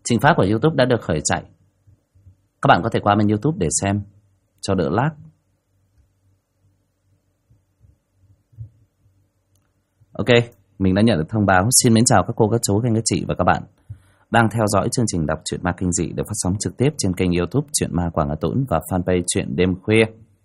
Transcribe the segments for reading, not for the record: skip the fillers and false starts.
Trình phát của YouTube đã được khởi chạy. Các bạn có thể qua bên YouTube để xem cho đỡ lag. Ok, mình đã nhận được thông báo. Xin mến chào các cô, các chú, các chị và các bạn đang theo dõi chương trình đọc truyện ma kinh dị được phát sóng trực tiếp trên kênh YouTube Truyện Ma Quảng Hà Tũng và fanpage Truyện Đêm Khuya.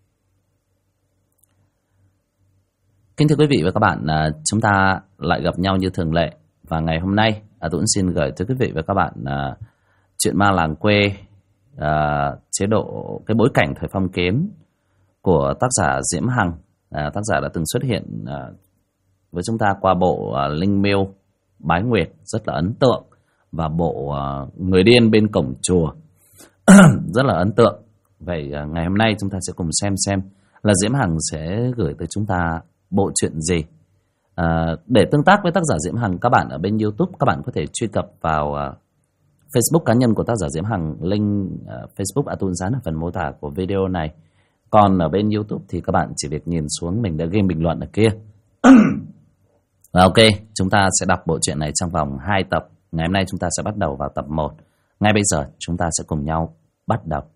Kính thưa quý vị và các bạn, chúng ta lại gặp nhau như thường lệ. Và ngày hôm nay, Tũng xin gửi tới quý vị và các bạn Truyện Ma Làng Quê, chế độ cái bối cảnh thời phong kiến của tác giả Diễm Hằng. Tác giả đã từng xuất hiện với chúng ta qua bộ Linh Miêu Bái Nguyệt rất là ấn tượng, và bộ Người Điên Bên Cổng Chùa rất là ấn tượng. Vậy ngày hôm nay chúng ta sẽ cùng xem là Diễm Hằng sẽ gửi tới chúng ta bộ truyện gì. Để tương tác với tác giả Diễm Hằng, các bạn ở bên YouTube các bạn có thể truy cập vào Facebook cá nhân của tác giả Diễm Hằng. Link Facebook Tũng dán ở phần mô tả của video này. Còn ở bên YouTube thì các bạn chỉ việc nhìn xuống, mình đã ghi bình luận ở kia. Ok, chúng ta sẽ đọc bộ truyện này trong vòng 2 tập. Ngày hôm nay chúng ta sẽ bắt đầu vào tập 1. Ngay bây giờ chúng ta sẽ cùng nhau bắt đầu.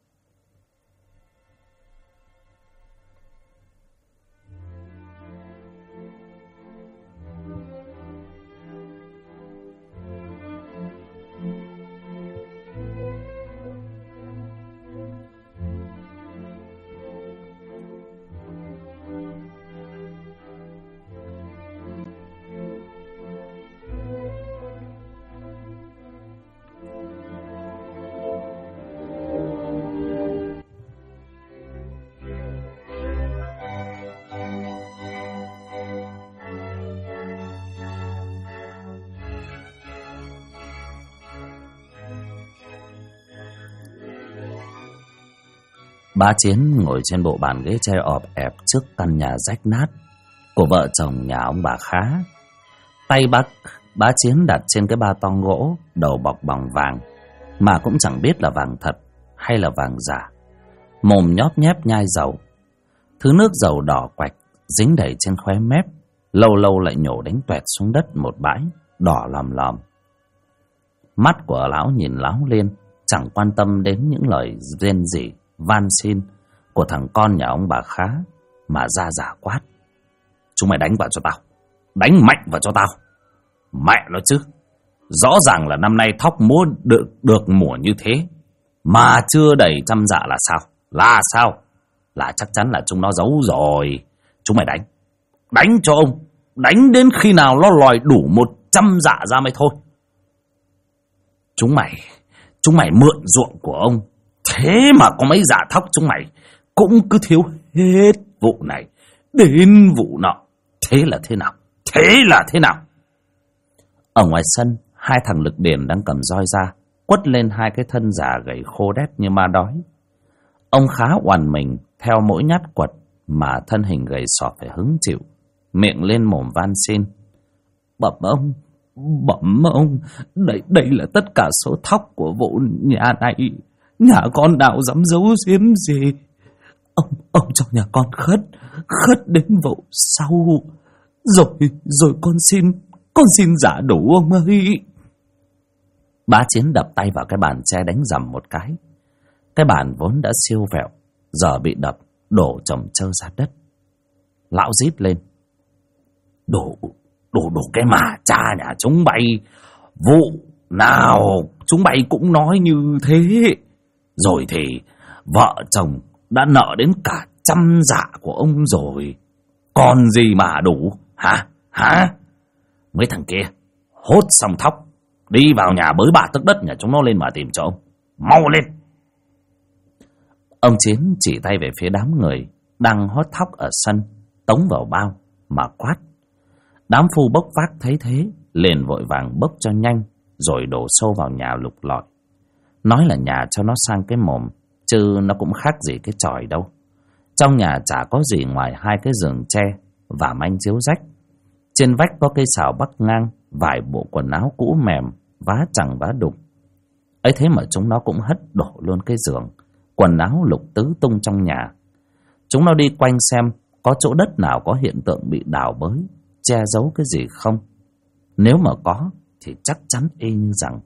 Bá Chiến ngồi trên bộ bàn ghế tre ọp ẹp trước căn nhà rách nát của vợ chồng nhà ông bà Khá. Tay bá Chiến đặt trên cái ba tong gỗ đầu bọc bằng vàng, mà cũng chẳng biết là vàng thật hay là vàng giả. Mồm nhóp nhép nhai dầu, thứ nước dầu đỏ quạch dính đầy trên khóe mép, lâu lâu lại nhổ đánh toẹt xuống đất một bãi đỏ lòm lòm. Mắt của lão nhìn láo liên, chẳng quan tâm đến những lời rên rỉ van xin của thằng con nhà ông bà Khá, mà ra giả quát: "Chúng mày đánh vào cho tao, đánh mạnh vào cho tao. Mẹ nó chứ, rõ ràng là năm nay thóc múa được mùa như thế mà chưa đầy 100 dạ là sao? Là sao? Là chắc chắn là chúng nó giấu rồi. Chúng mày đánh cho ông, đánh đến khi nào nó lòi đủ 100 dạ ra mới thôi. Chúng mày mượn ruộng của ông, thế mà có mấy dạ thóc chúng mày cũng cứ thiếu hết vụ này đến vụ nọ. Thế là thế nào? Thế là thế nào?" Ở ngoài sân, 2 thằng lực điền đang cầm roi ra, quất lên 2 cái thân già gầy khô đét như ma đói. Ông Khá oằn mình theo mỗi nhát quật mà thân hình gầy sọp phải hứng chịu, miệng lên mồm van xin: Bẩm ông, đây là tất cả số thóc của vụ nhà này. Nhà con nào dám giấu giếm gì. Ông cho nhà con khất đến vụ sau. Rồi con xin giả đủ ông ơi. Bá Chiến đập tay vào cái bàn tre đánh rầm một cái. Cái bàn vốn đã siêu vẹo, giờ bị đập đổ chồng trơ ra đất. Lão rít lên: Đổ cái mà cha nhà chúng bay, vụ nào chúng bay cũng nói như thế. Rồi thì vợ chồng đã nợ đến cả 100 dạ của ông rồi, còn gì mà đủ hả? Mấy thằng kia hốt xong thóc, đi vào nhà bới 3 tấc đất nhà chúng nó lên mà tìm cho ông. Mau lên! Ông Chiến chỉ tay về phía đám người đang hót thóc ở sân, tống vào bao mà quát. Đám phu bốc vác thấy thế liền vội vàng bốc cho nhanh, rồi đổ xô vào nhà lục lọi. Nói là nhà cho nó sang cái mồm, chứ nó cũng khác gì cái chòi đâu. Trong nhà chả có gì ngoài 2 cái giường tre và manh chiếu rách. Trên vách có cây xào bắc ngang, vài bộ quần áo cũ mềm, vá chẳng vá đục. Ấy thế mà chúng nó cũng hất đổ luôn cái giường, quần áo lục tứ tung trong nhà. Chúng nó đi quanh xem có chỗ đất nào có hiện tượng bị đào bới, che giấu cái gì không. Nếu mà có thì chắc chắn y như rằng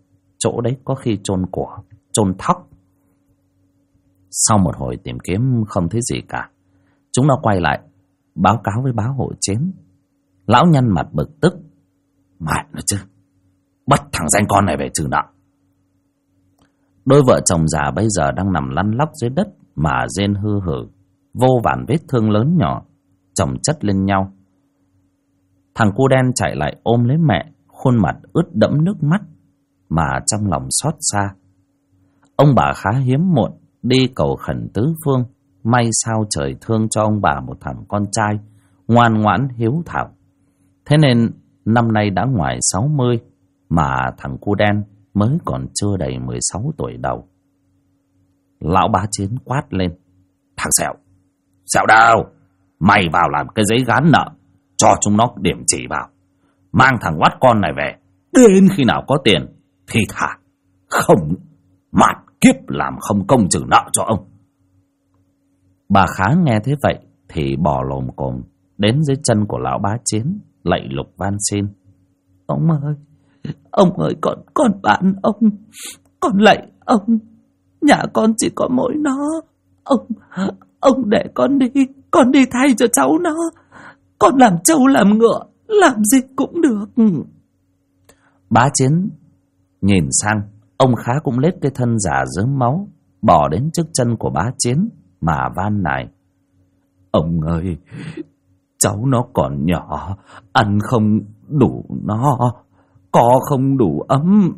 chỗ đấy có khi chôn của, chôn thóc. Sau một hồi tìm kiếm không thấy gì cả, chúng nó quay lại báo cáo với bá hộ Chiến. Lão nhăn mặt bực tức: mẹ nó chứ, bắt thằng danh con này về trừ nợ. Đôi vợ chồng già bây giờ đang nằm lăn lóc dưới đất mà rên hư hử, vô vàn vết thương lớn nhỏ chồng chất lên nhau. Thằng cu đen chạy lại ôm lấy mẹ, khuôn mặt ướt đẫm nước mắt mà trong lòng xót xa. Ông bà khá hiếm muộn đi cầu khẩn tứ phương, may sao trời thương cho ông bà một thằng con trai ngoan ngoãn hiếu thảo. Thế nên năm nay đã ngoài 60 mà thằng cu đen mới còn chưa đầy 16 tuổi đầu. Lão bá Chiến quát lên: thằng Sẹo, Sẹo đâu? Mày vào làm cái giấy gán nợ, cho chúng nó điểm chỉ vào, mang thằng oát con này về, đến khi nào có tiền thì thả, không mạt kiếp làm không công trừ nợ cho ông. Bà Khá nghe thế vậy thì bò lồm cồm đến dưới chân của lão bá Chiến, lạy lục van xin: ông ơi, con bạn ông, con lạy ông, nhà con chỉ có mỗi nó, ông để con đi thay cho cháu nó, con làm trâu làm ngựa, làm gì cũng được. Bá Chiến nhìn sang, ông Khá cũng lết cái thân già rớm máu, bò đến trước chân của bá Chiến mà van nài: ông ơi, cháu nó còn nhỏ, ăn không đủ no, có không đủ ấm,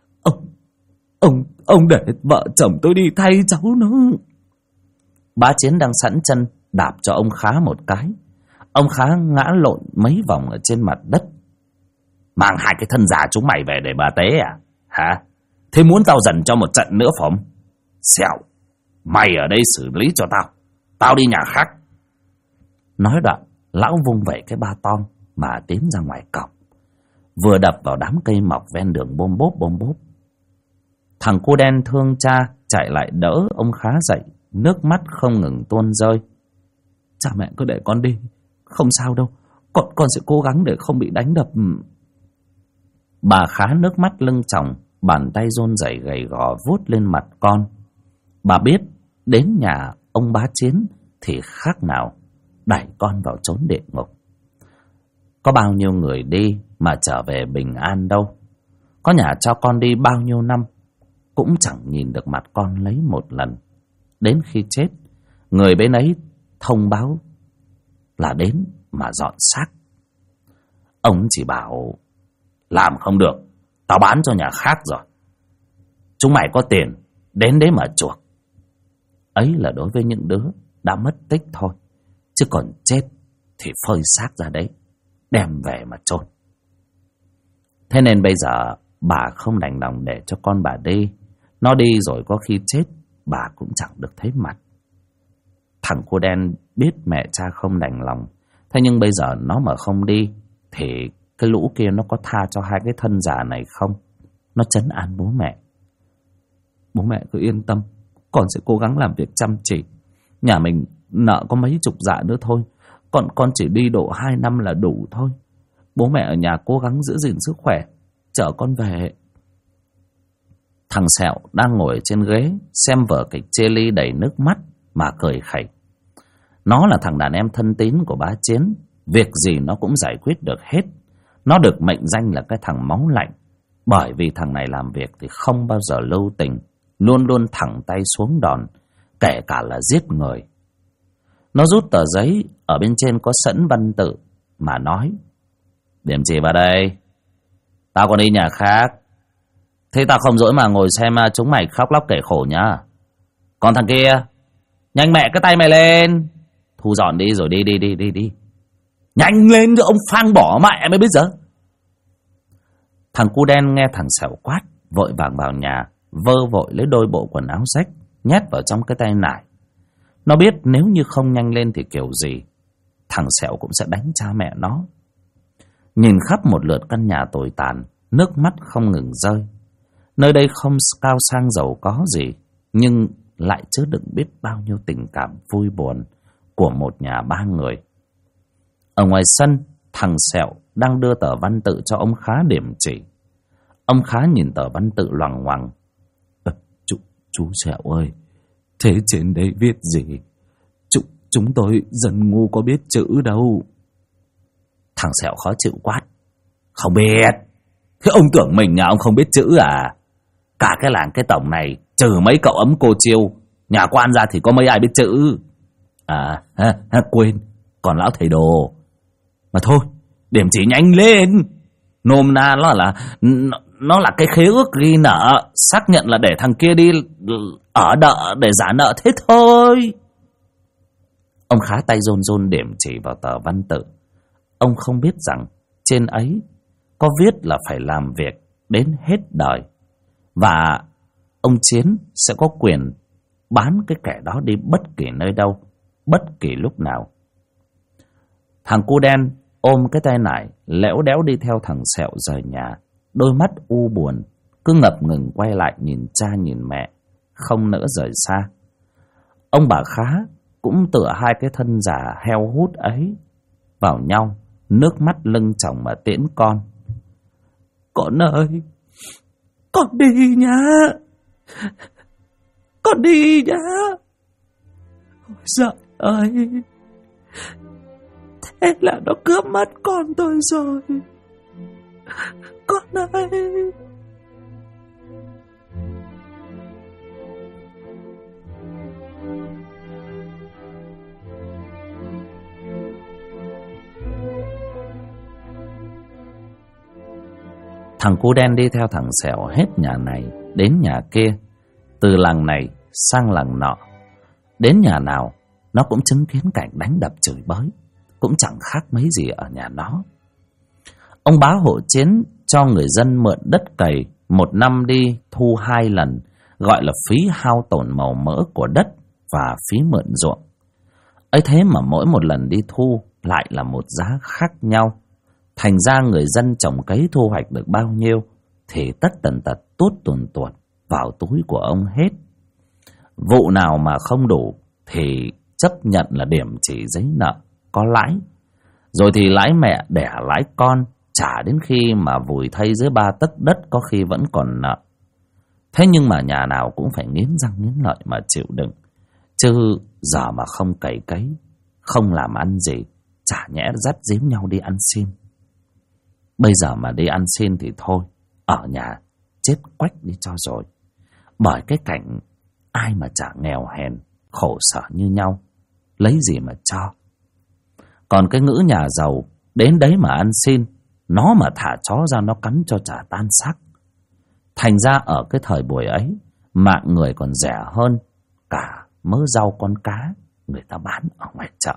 ông để vợ chồng tôi đi thay cháu nó. Bá Chiến đang sẵn chân đạp cho ông Khá một cái. Ông Khá ngã lộn mấy vòng ở trên mặt đất. Mang hai cái thân già chúng mày về để bà tế à? Hả? Thế muốn tao dần cho một trận nữa phỏng? Sẹo, mày ở đây xử lý cho tao đi nhà khác. Nói đoạn, lão vung vẩy cái ba ton mà tiến ra ngoài cổng, vừa đập vào đám cây mọc ven đường bôm bốp. Thằng cu đen thương cha chạy lại đỡ ông Khá dậy, nước mắt không ngừng tuôn rơi: cha mẹ cứ để con đi, không sao đâu, con sẽ cố gắng để không bị đánh đập. Bà Khá nước mắt lưng tròng, bàn tay run rẩy gầy gò vuốt lên mặt con. Bà biết đến nhà ông bá Chiến thì khác nào đẩy con vào chốn địa ngục. Có bao nhiêu người đi mà trở về bình an đâu. Có nhà cho con đi bao nhiêu năm cũng chẳng nhìn được mặt con lấy một lần. Đến khi chết, người bên ấy thông báo là đến mà dọn xác. Ông chỉ bảo: làm không được, tao bán cho nhà khác rồi, chúng mày có tiền đến đấy mà chuộc. Ấy là đối với những đứa đã mất tích thôi, chứ còn chết thì phơi xác ra đấy, đem về mà chôn. Thế nên bây giờ bà không đành lòng để cho con bà đi. Nó đi rồi có khi chết bà cũng chẳng được thấy mặt. Thằng cu đen biết mẹ cha không đành lòng, thế nhưng bây giờ nó mà không đi thì cái lũ kia nó có tha cho hai cái thân già này không? Nó trấn an bố mẹ: bố mẹ cứ yên tâm, con sẽ cố gắng làm việc chăm chỉ. Nhà mình nợ có mấy chục dạ nữa thôi, con chỉ đi độ 2 năm là đủ thôi. Bố mẹ ở nhà cố gắng giữ gìn sức khỏe, chở con về. Thằng Sẹo đang ngồi trên ghế xem vở kịch chia ly đầy nước mắt mà cười khẩy. Nó là thằng đàn em thân tín của bá Chiến, việc gì nó cũng giải quyết được hết. Nó được mệnh danh là cái thằng máu lạnh, bởi vì thằng này làm việc thì không bao giờ lưu tình, luôn luôn thẳng tay xuống đòn, kể cả là giết người. Nó rút tờ giấy ở bên trên có sẵn văn tự mà nói: điểm chỉ vào đây, tao còn đi nhà khác. Thế tao không dỗi mà ngồi xem chúng mày khóc lóc kể khổ nhá. Còn thằng kia, nhanh mẹ cái tay mày lên, thu dọn đi rồi đi. Nhanh lên cho ông phang bỏ mẹ mày bây giờ. Thằng cu đen nghe thằng Sẹo quát, vội vàng vào nhà, vơ vội lấy đôi bộ quần áo rách nhét vào trong cái tay nải. Nó biết nếu như không nhanh lên thì kiểu gì thằng Sẹo cũng sẽ đánh cha mẹ nó. Nhìn khắp một lượt căn nhà tồi tàn, nước mắt không ngừng rơi. Nơi đây không cao sang giàu có gì, nhưng lại chứa đựng biết bao nhiêu tình cảm vui buồn của một nhà 3 người. Ở ngoài sân, thằng Sẹo đang đưa tờ văn tự cho ông Khá điểm chỉ. Ông Khá nhìn tờ văn tự loằng ngoằng. Chú Sẹo ơi, thế trên đây viết gì? Chúng tôi dân ngu có biết chữ đâu. Thằng Sẹo khó chịu quát. Không biết? Thế ông tưởng mình nhà ông không biết chữ à? Cả cái làng cái tổng này, trừ mấy cậu ấm cô Chiêu, nhà quan ra thì có mấy ai biết chữ. Quên, còn lão thầy đồ. Mà thôi, điểm chỉ nhanh lên. Nôm na nó là cái khế ước ghi nợ, xác nhận là để thằng kia đi ở đợ để trả nợ thế thôi. Ông Khá tay run run điểm chỉ vào tờ văn tự. Ông không biết rằng trên ấy có viết là phải làm việc đến hết đời, và ông Chiến sẽ có quyền bán cái kẻ đó đi bất kỳ nơi đâu, bất kỳ lúc nào. Thằng cu đen ôm cái tay nải lẽo đẽo đi theo thằng Sẹo rời nhà, đôi mắt u buồn, cứ ngập ngừng quay lại nhìn cha nhìn mẹ, không nỡ rời xa. Ông bà Khá cũng tựa hai cái thân già heo hút ấy vào nhau, nước mắt lưng tròng mà tiễn con. Con ơi, con đi nhá, con đi nhá. Ôi giời ơi, thế là nó cướp mất con tôi rồi. Con ơi. Thằng cu đen đi theo thằng Sẹo hết nhà này đến nhà kia, từ làng này sang làng nọ. Đến nhà nào nó cũng chứng kiến cảnh đánh đập chửi bới, cũng chẳng khác mấy gì ở nhà nó. Ông bá hộ Chiến cho người dân mượn đất cày, một năm đi thu 2 lần, gọi là phí hao tổn màu mỡ của đất và phí mượn ruộng. ấy thế mà mỗi một lần đi thu lại là một giá khác nhau. Thành ra người dân trồng cấy thu hoạch được bao nhiêu thì tất tần tật tuốt tuồn tuột vào túi của ông hết. Vụ nào mà không đủ thì chấp nhận là điểm chỉ giấy nợ, có lãi. Rồi thì lãi mẹ đẻ lãi con, trả đến khi mà vùi thây dưới 3 tấc đất có khi vẫn còn nợ. Thế nhưng mà nhà nào cũng phải nghiến răng nghiến lợi mà chịu đựng. Chứ giờ mà không cày cấy, không làm ăn gì, chả nhẽ dắt díu nhau đi ăn xin. Bây giờ mà đi ăn xin thì thôi, ở nhà chết quách đi cho rồi. Bởi cái cảnh ai mà chả nghèo hèn, khổ sở như nhau, lấy gì mà cho. Còn cái ngữ nhà giàu, đến đấy mà ăn xin, nó mà thả chó ra nó cắn cho chả tan xác. Thành ra ở cái thời buổi ấy, mạng người còn rẻ hơn cả mớ rau con cá người ta bán ở ngoài chợ.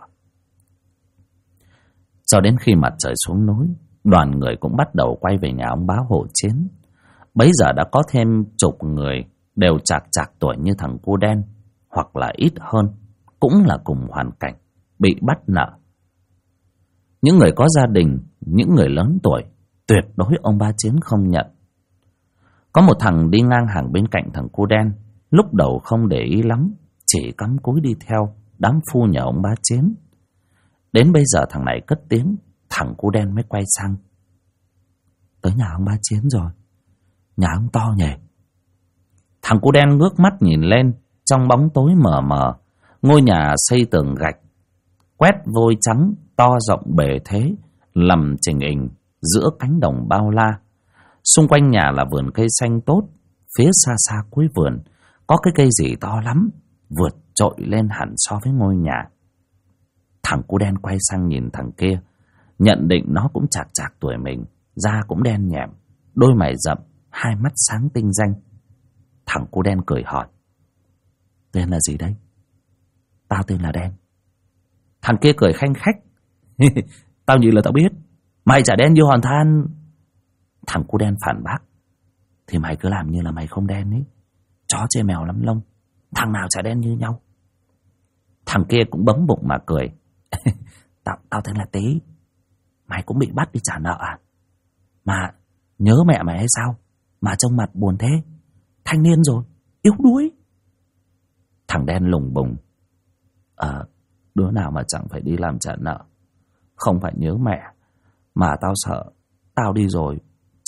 Cho đến khi mặt trời xuống núi, đoàn người cũng bắt đầu quay về nhà ông bá hộ Chiến. Bấy giờ đã có thêm chục người, đều chạc tuổi như thằng cu đen, hoặc là ít hơn, cũng là cùng hoàn cảnh, bị bắt nợ. Những người có gia đình, những người lớn tuổi, tuyệt đối ông bá Chiến không nhận. Có một thằng đi ngang hàng bên cạnh thằng cu đen, lúc đầu không để ý lắm, chỉ cắm cúi đi theo đám phu nhà ông bá Chiến. Đến bây giờ thằng này cất tiếng, thằng cu đen mới quay sang. Tới nhà ông bá Chiến rồi, nhà ông to nhỉ? Thằng cu đen ngước mắt nhìn lên, trong bóng tối mờ mờ, ngôi nhà xây tường gạch, quét vôi trắng, to rộng bề thế, nằm chình ình giữa cánh đồng bao la. Xung quanh nhà là vườn cây xanh tốt, phía xa xa cuối vườn có cái cây gì to lắm, vượt trội lên hẳn so với ngôi nhà. Thằng cu đen quay sang nhìn thằng kia, nhận định nó cũng chạc tuổi mình, da cũng đen nhẻm, đôi mày rậm, hai mắt sáng tinh danh. Thằng cu đen cười hỏi: Tên là gì đấy? Tao tên là Đen. Thằng kia cười khanh khách: Tao như là tao biết, mày chả đen như hòn than. Thằng cu đen phản bác: Thì mày cứ làm như là mày không đen ấy, chó chê mèo lắm lông, thằng nào chả đen như nhau. Thằng kia cũng bấm bụng mà cười: Tao tên là Tí. Mày cũng bị bắt đi trả nợ à? Mà nhớ mẹ mày hay sao mà trông mặt buồn thế? Thanh niên rồi, yếu đuối. Thằng đen lùng bùng: Đứa nào mà chẳng phải đi làm trả nợ. Không phải nhớ mẹ, mà tao sợ tao đi rồi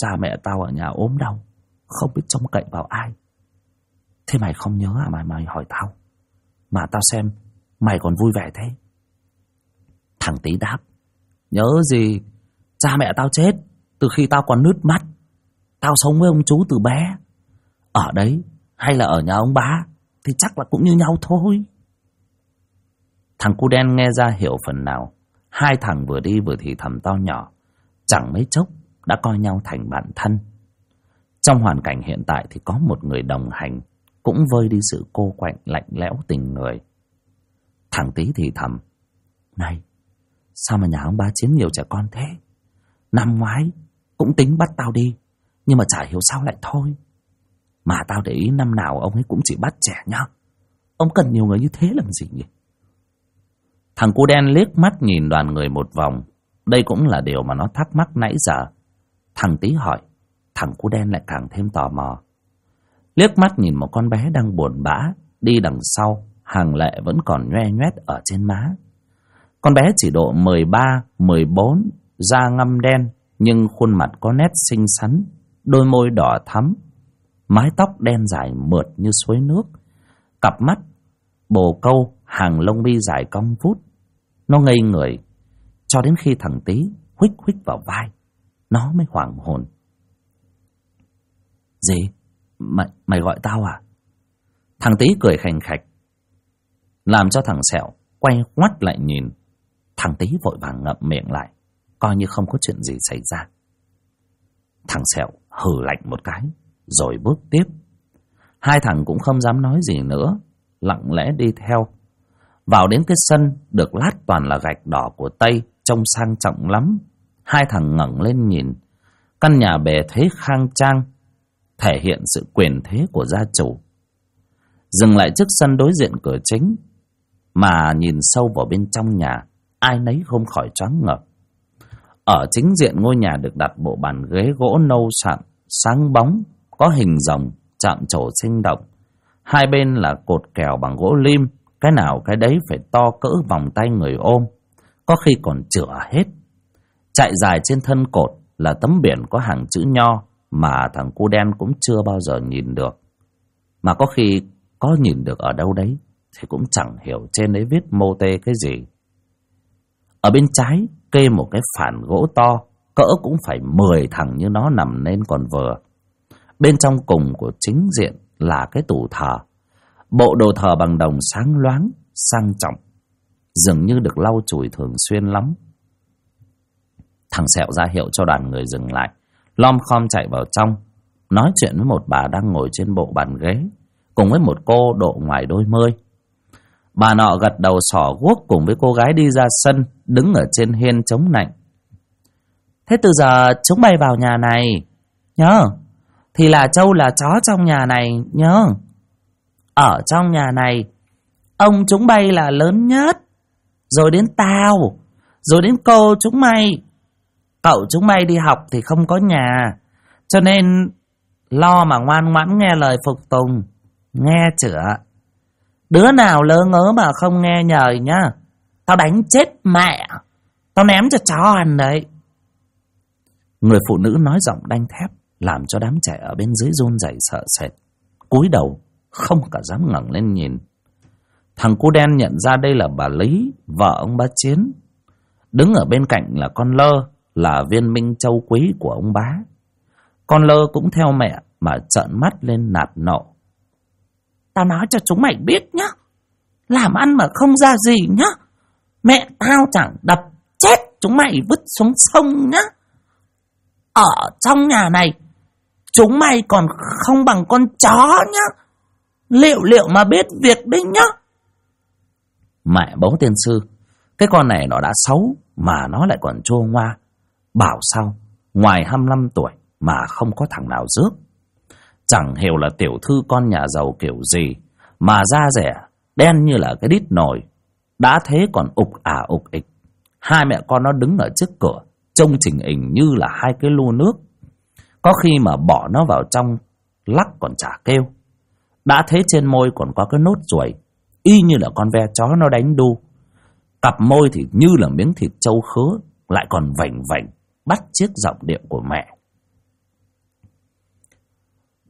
cha mẹ tao ở nhà ốm đau, không biết trông cậy vào ai. Thế mày không nhớ à mà mày hỏi tao? Mà tao xem mày còn vui vẻ thế. Thằng Tý đáp: Nhớ gì, cha mẹ tao chết từ khi tao còn nứt mắt. Tao sống với ông chú từ bé. Ở đấy hay là ở nhà ông bá thì chắc là cũng như nhau thôi. Thằng cu đen nghe ra hiểu phần nào. Hai thằng vừa đi vừa thì thầm to nhỏ, chẳng mấy chốc đã coi nhau thành bạn thân. Trong hoàn cảnh hiện tại thì có một người đồng hành cũng vơi đi sự cô quạnh lạnh lẽo tình người. Thằng Tý thì thầm: Này, sao mà nhà ông bá Chiến nhiều trẻ con thế? Năm ngoái cũng tính bắt tao đi, nhưng mà chả hiểu sao lại thôi. Mà tao để ý năm nào ông ấy cũng chỉ bắt trẻ nhá. Ông cần nhiều người như thế làm gì nhỉ? Thằng cu đen liếc mắt nhìn đoàn người một vòng. Đây cũng là điều mà nó thắc mắc nãy giờ. Thằng Tý hỏi, thằng cu đen lại càng thêm tò mò. Liếc mắt nhìn một con bé đang buồn bã đi đằng sau, hàng lệ vẫn còn nhoe nhoét ở trên má. Con bé chỉ độ 13, 14, da ngăm đen, nhưng khuôn mặt có nét xinh xắn, đôi môi đỏ thắm, mái tóc đen dài mượt như suối nước, cặp mắt bồ câu, hàng lông mi dài cong vút. Nó ngây người cho đến khi thằng Tý huých huých vào vai, nó mới hoảng hồn. Gì? Mày gọi tao à? Thằng Tý cười khành khạch, làm cho thằng Sẹo quay ngoắt lại nhìn. Thằng Tý vội vàng ngậm miệng lại, coi như không có chuyện gì xảy ra. Thằng Sẹo hừ lạnh một cái rồi bước tiếp. Hai thằng cũng không dám nói gì nữa, lặng lẽ đi theo. Vào đến cái sân được lát toàn là gạch đỏ của Tây, trông sang trọng lắm. Hai thằng ngẩng lên nhìn. Căn nhà bề thế khang trang, thể hiện sự quyền thế của gia chủ. Dừng lại trước sân đối diện cửa chính, mà nhìn sâu vào bên trong nhà, ai nấy không khỏi choáng ngợp. Ở chính diện ngôi nhà được đặt bộ bàn ghế gỗ nâu sạm, sáng bóng, có hình rồng, chạm trổ sinh động. Hai bên là cột kèo bằng gỗ lim, cái nào cái đấy phải to cỡ vòng tay người ôm, có khi còn chửa hết. Chạy dài trên thân cột là tấm biển có hàng chữ nho mà thằng cu đen cũng chưa bao giờ nhìn được. Mà có khi có nhìn được ở đâu đấy thì cũng chẳng hiểu trên đấy viết mô tê cái gì. Ở bên trái kê một cái phản gỗ to, cỡ cũng phải 10 thằng như nó nằm nên còn vừa. Bên trong cùng của chính diện là cái tủ thờ. Bộ đồ thờ bằng đồng sáng loáng, sang trọng, dường như được lau chùi thường xuyên lắm. Thằng Sẹo ra hiệu cho đoàn người dừng lại, lom khom chạy vào trong, nói chuyện với một bà đang ngồi trên bộ bàn ghế, cùng với một cô độ ngoài đôi mươi. Bà nọ gật đầu xỏ guốc cùng với cô gái đi ra sân, đứng ở trên hiên chống nạnh. Thế từ giờ chúng bay vào nhà này, nhớ, thì là trâu là chó trong nhà này, nhớ. Ở trong nhà này, ông chúng bay là lớn nhất, rồi đến tao, rồi đến cô chúng mày. Cậu chúng mày đi học thì không có nhà, cho nên lo mà ngoan ngoãn nghe lời phục tùng, nghe chửa. Đứa nào lỡ ngớ mà không nghe nhlời nhá, tao đánh chết mẹ, tao ném cho chó ăn đấy. Người phụ nữ nói giọng đanh thép, làm cho đám trẻ ở bên dưới run rẩy sợ sệt, cúi đầu không cả dám ngẩng lên nhìn. Thằng cu đen nhận ra đây là bà Lý, vợ ông bá Chiến. Đứng ở bên cạnh là con Lơ, là viên minh châu quý của ông bá. Con Lơ cũng theo mẹ mà trợn mắt lên nạt nộ. Tao nói cho chúng mày biết nhá, làm ăn mà không ra gì nhá, mẹ tao chẳng đập chết chúng mày vứt xuống sông nhá. Ở trong nhà này chúng mày còn không bằng con chó nhá, liệu mà biết việc đấy nhá. Mẹ bố tiên sư, cái con này nó đã xấu mà nó lại còn chô ngoa. Bảo sao ngoài 25 tuổi mà không có thằng nào rước. Chẳng hiểu là tiểu thư con nhà giàu kiểu gì mà da rẻ đen như là cái đít nồi. Đã thế còn ục ịch. Hai mẹ con nó đứng ở trước cửa, trông chỉnh hình như là hai cái lu nước. Có khi mà bỏ nó vào trong lắc còn chả kêu. Đã thế trên môi còn có cái nốt ruồi, y như là con ve chó nó đánh đu. Cặp môi thì như là miếng thịt trâu khứa, lại còn vành vành bắt chiếc giọng điệu của mẹ.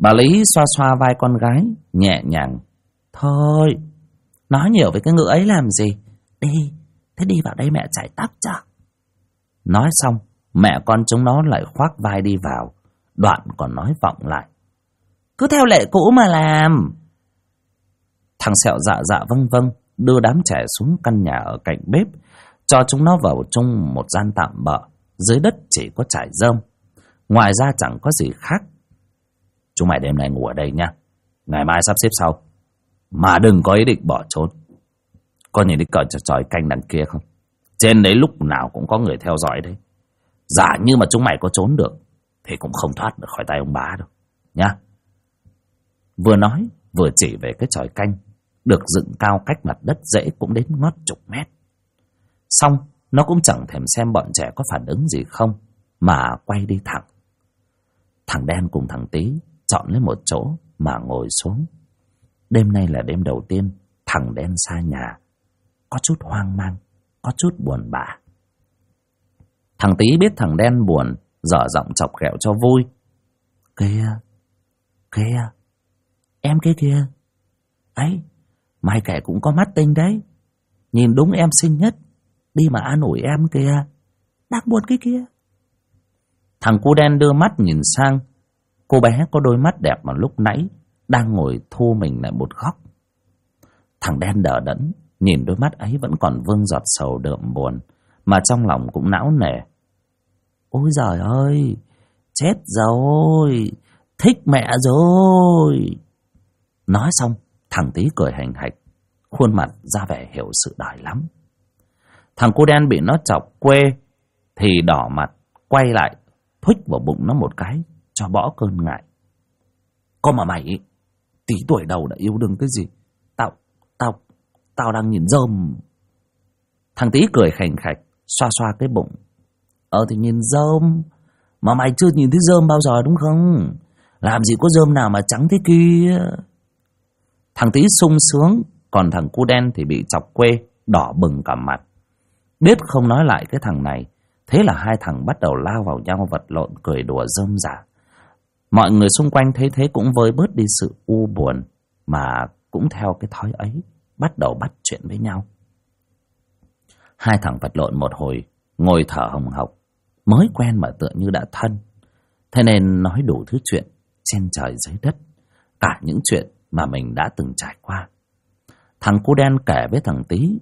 Bà Lý xoa xoa vai con gái, nhẹ nhàng. Thôi, nói nhiều với cái ngựa ấy làm gì? Đi, thế đi vào đây mẹ chải tóc cho. Nói xong, mẹ con chúng nó lại khoác vai đi vào. Đoạn còn nói vọng lại. Cứ theo lệ cũ mà làm. Thằng Sẹo dạ dạ vâng vâng, đưa đám trẻ xuống căn nhà ở cạnh bếp, cho chúng nó vào chung một gian tạm bợ. Dưới đất chỉ có trải rơm, ngoài ra chẳng có gì khác. Chúng mày đêm nay ngủ ở đây nha, ngày mai sắp xếp sau. Mà đừng có ý định bỏ trốn. Có nhìn thấy cờ tròi canh đằng kia không? Trên đấy lúc nào cũng có người theo dõi đấy. Giả như mà chúng mày có trốn được thì cũng không thoát được khỏi tay ông bá đâu nhá. Vừa nói vừa chỉ về cái chòi canh, được dựng cao cách mặt đất dễ cũng đến ngót chục mét. Xong nó cũng chẳng thèm xem bọn trẻ có phản ứng gì không, mà quay đi thẳng. Thằng Đen cùng thằng Tí chọn lấy một chỗ mà ngồi xuống. Đêm nay là đêm đầu tiên thằng Đen xa nhà, có chút hoang mang, có chút buồn bã. Thằng Tí biết thằng Đen buồn, dở giọng chọc ghẹo cho vui. Kìa, kìa, em kia kìa. Ấy, mày kể cũng có mắt tinh đấy. Nhìn đúng em xinh nhất, đi mà an ủi em kìa. Đang buồn cái kia. Thằng cu Đen đưa mắt nhìn sang cô bé có đôi mắt đẹp mà lúc nãy đang ngồi thu mình lại một góc. Thằng Đen đờ đẫn nhìn đôi mắt ấy vẫn còn vương giọt sầu đượm buồn, mà trong lòng cũng não nề. Ôi giời ơi, chết rồi, thích mẹ rồi. Nói xong thằng Tí cười hành hạch, khuôn mặt ra vẻ hiểu sự đời lắm. Thằng cu Đen bị nó chọc quê thì đỏ mặt, quay lại thuếch vào bụng nó một cái cho bỏ cơn ngại. Có mà mày tí tuổi đầu đã yêu đương cái gì? Tao đang nhìn rơm. Thằng Tí cười khành khạch, xoa xoa cái bụng. Thì nhìn rơm, mà mày chưa nhìn thấy rơm bao giờ đúng không? Làm gì có rơm nào mà trắng thế kia. Thằng Tí sung sướng, còn thằng cu Đen thì bị chọc quê, đỏ bừng cả mặt. Biết không nói lại cái thằng này, thế là hai thằng bắt đầu lao vào nhau vật lộn cười đùa rơm rả. Mọi người xung quanh thấy thế cũng vơi bớt đi sự u buồn, mà cũng theo cái thói ấy bắt đầu bắt chuyện với nhau. Hai thằng vật lộn một hồi, ngồi thở hồng hộc, mới quen mà tựa như đã thân. Thế nên nói đủ thứ chuyện trên trời dưới đất, cả những chuyện mà mình đã từng trải qua. Thằng cu Đen kể với thằng Tí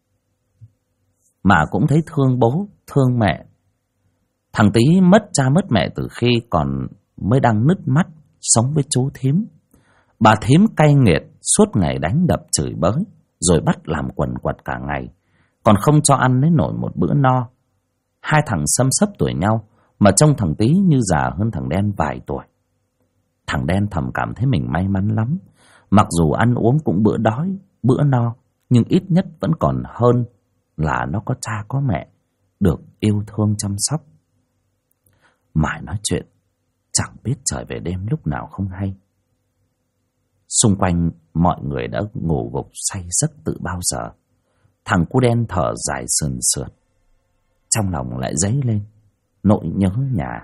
mà cũng thấy thương bố, thương mẹ. Thằng Tí mất cha mất mẹ từ khi còn mới đang nứt mắt, sống với chú thím. Bà thím cay nghiệt, suốt ngày đánh đập chửi bới, rồi bắt làm quần quật cả ngày, còn không cho ăn lấy nổi một bữa no. Hai thằng xâm xấp tuổi nhau, mà trông thằng Tí như già hơn thằng Đen vài tuổi. Thằng Đen thầm cảm thấy mình may mắn lắm. Mặc dù ăn uống cũng bữa đói, bữa no, nhưng ít nhất vẫn còn hơn là nó có cha có mẹ, được yêu thương chăm sóc. Mãi nói chuyện, chẳng biết trời về đêm lúc nào không hay. Xung quanh mọi người đã ngủ gục say giấc từ bao giờ. Thằng cu Đen thở dài sườn sượt, trong lòng lại dấy lên nỗi nhớ nhà.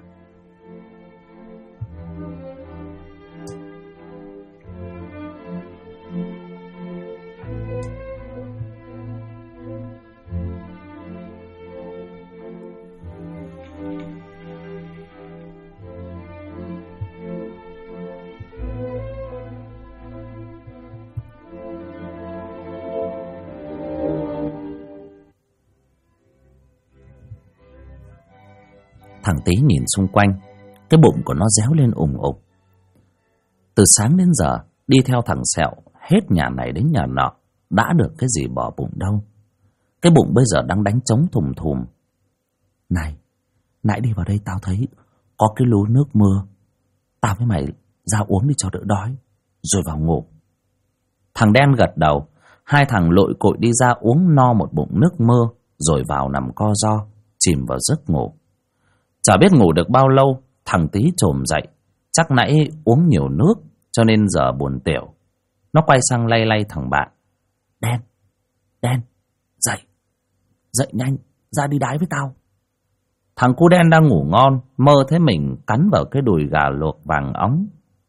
Thằng Tí nhìn xung quanh, cái bụng của nó réo lên ủng ục. Từ sáng đến giờ đi theo thằng Sẹo hết nhà này đến nhà nọ, đã được cái gì bỏ bụng đâu. Cái bụng bây giờ đang đánh trống thùm thùm. Này, nãy đi vào đây tao thấy có cái lú nước mưa. Tao với mày ra uống đi cho đỡ đói, rồi vào ngủ. Thằng Đen gật đầu. Hai thằng lội cội đi ra uống no một bụng nước mưa, rồi vào nằm co ro, chìm vào giấc ngủ. Chả biết ngủ được bao lâu, thằng Tí chồm dậy. Chắc nãy uống nhiều nước cho nên giờ buồn tiểu. Nó quay sang lay lay thằng bạn. Đen, dậy, dậy nhanh, ra đi đái với tao. Thằng cu Đen đang ngủ ngon, mơ thấy mình cắn vào cái đùi gà luộc vàng óng.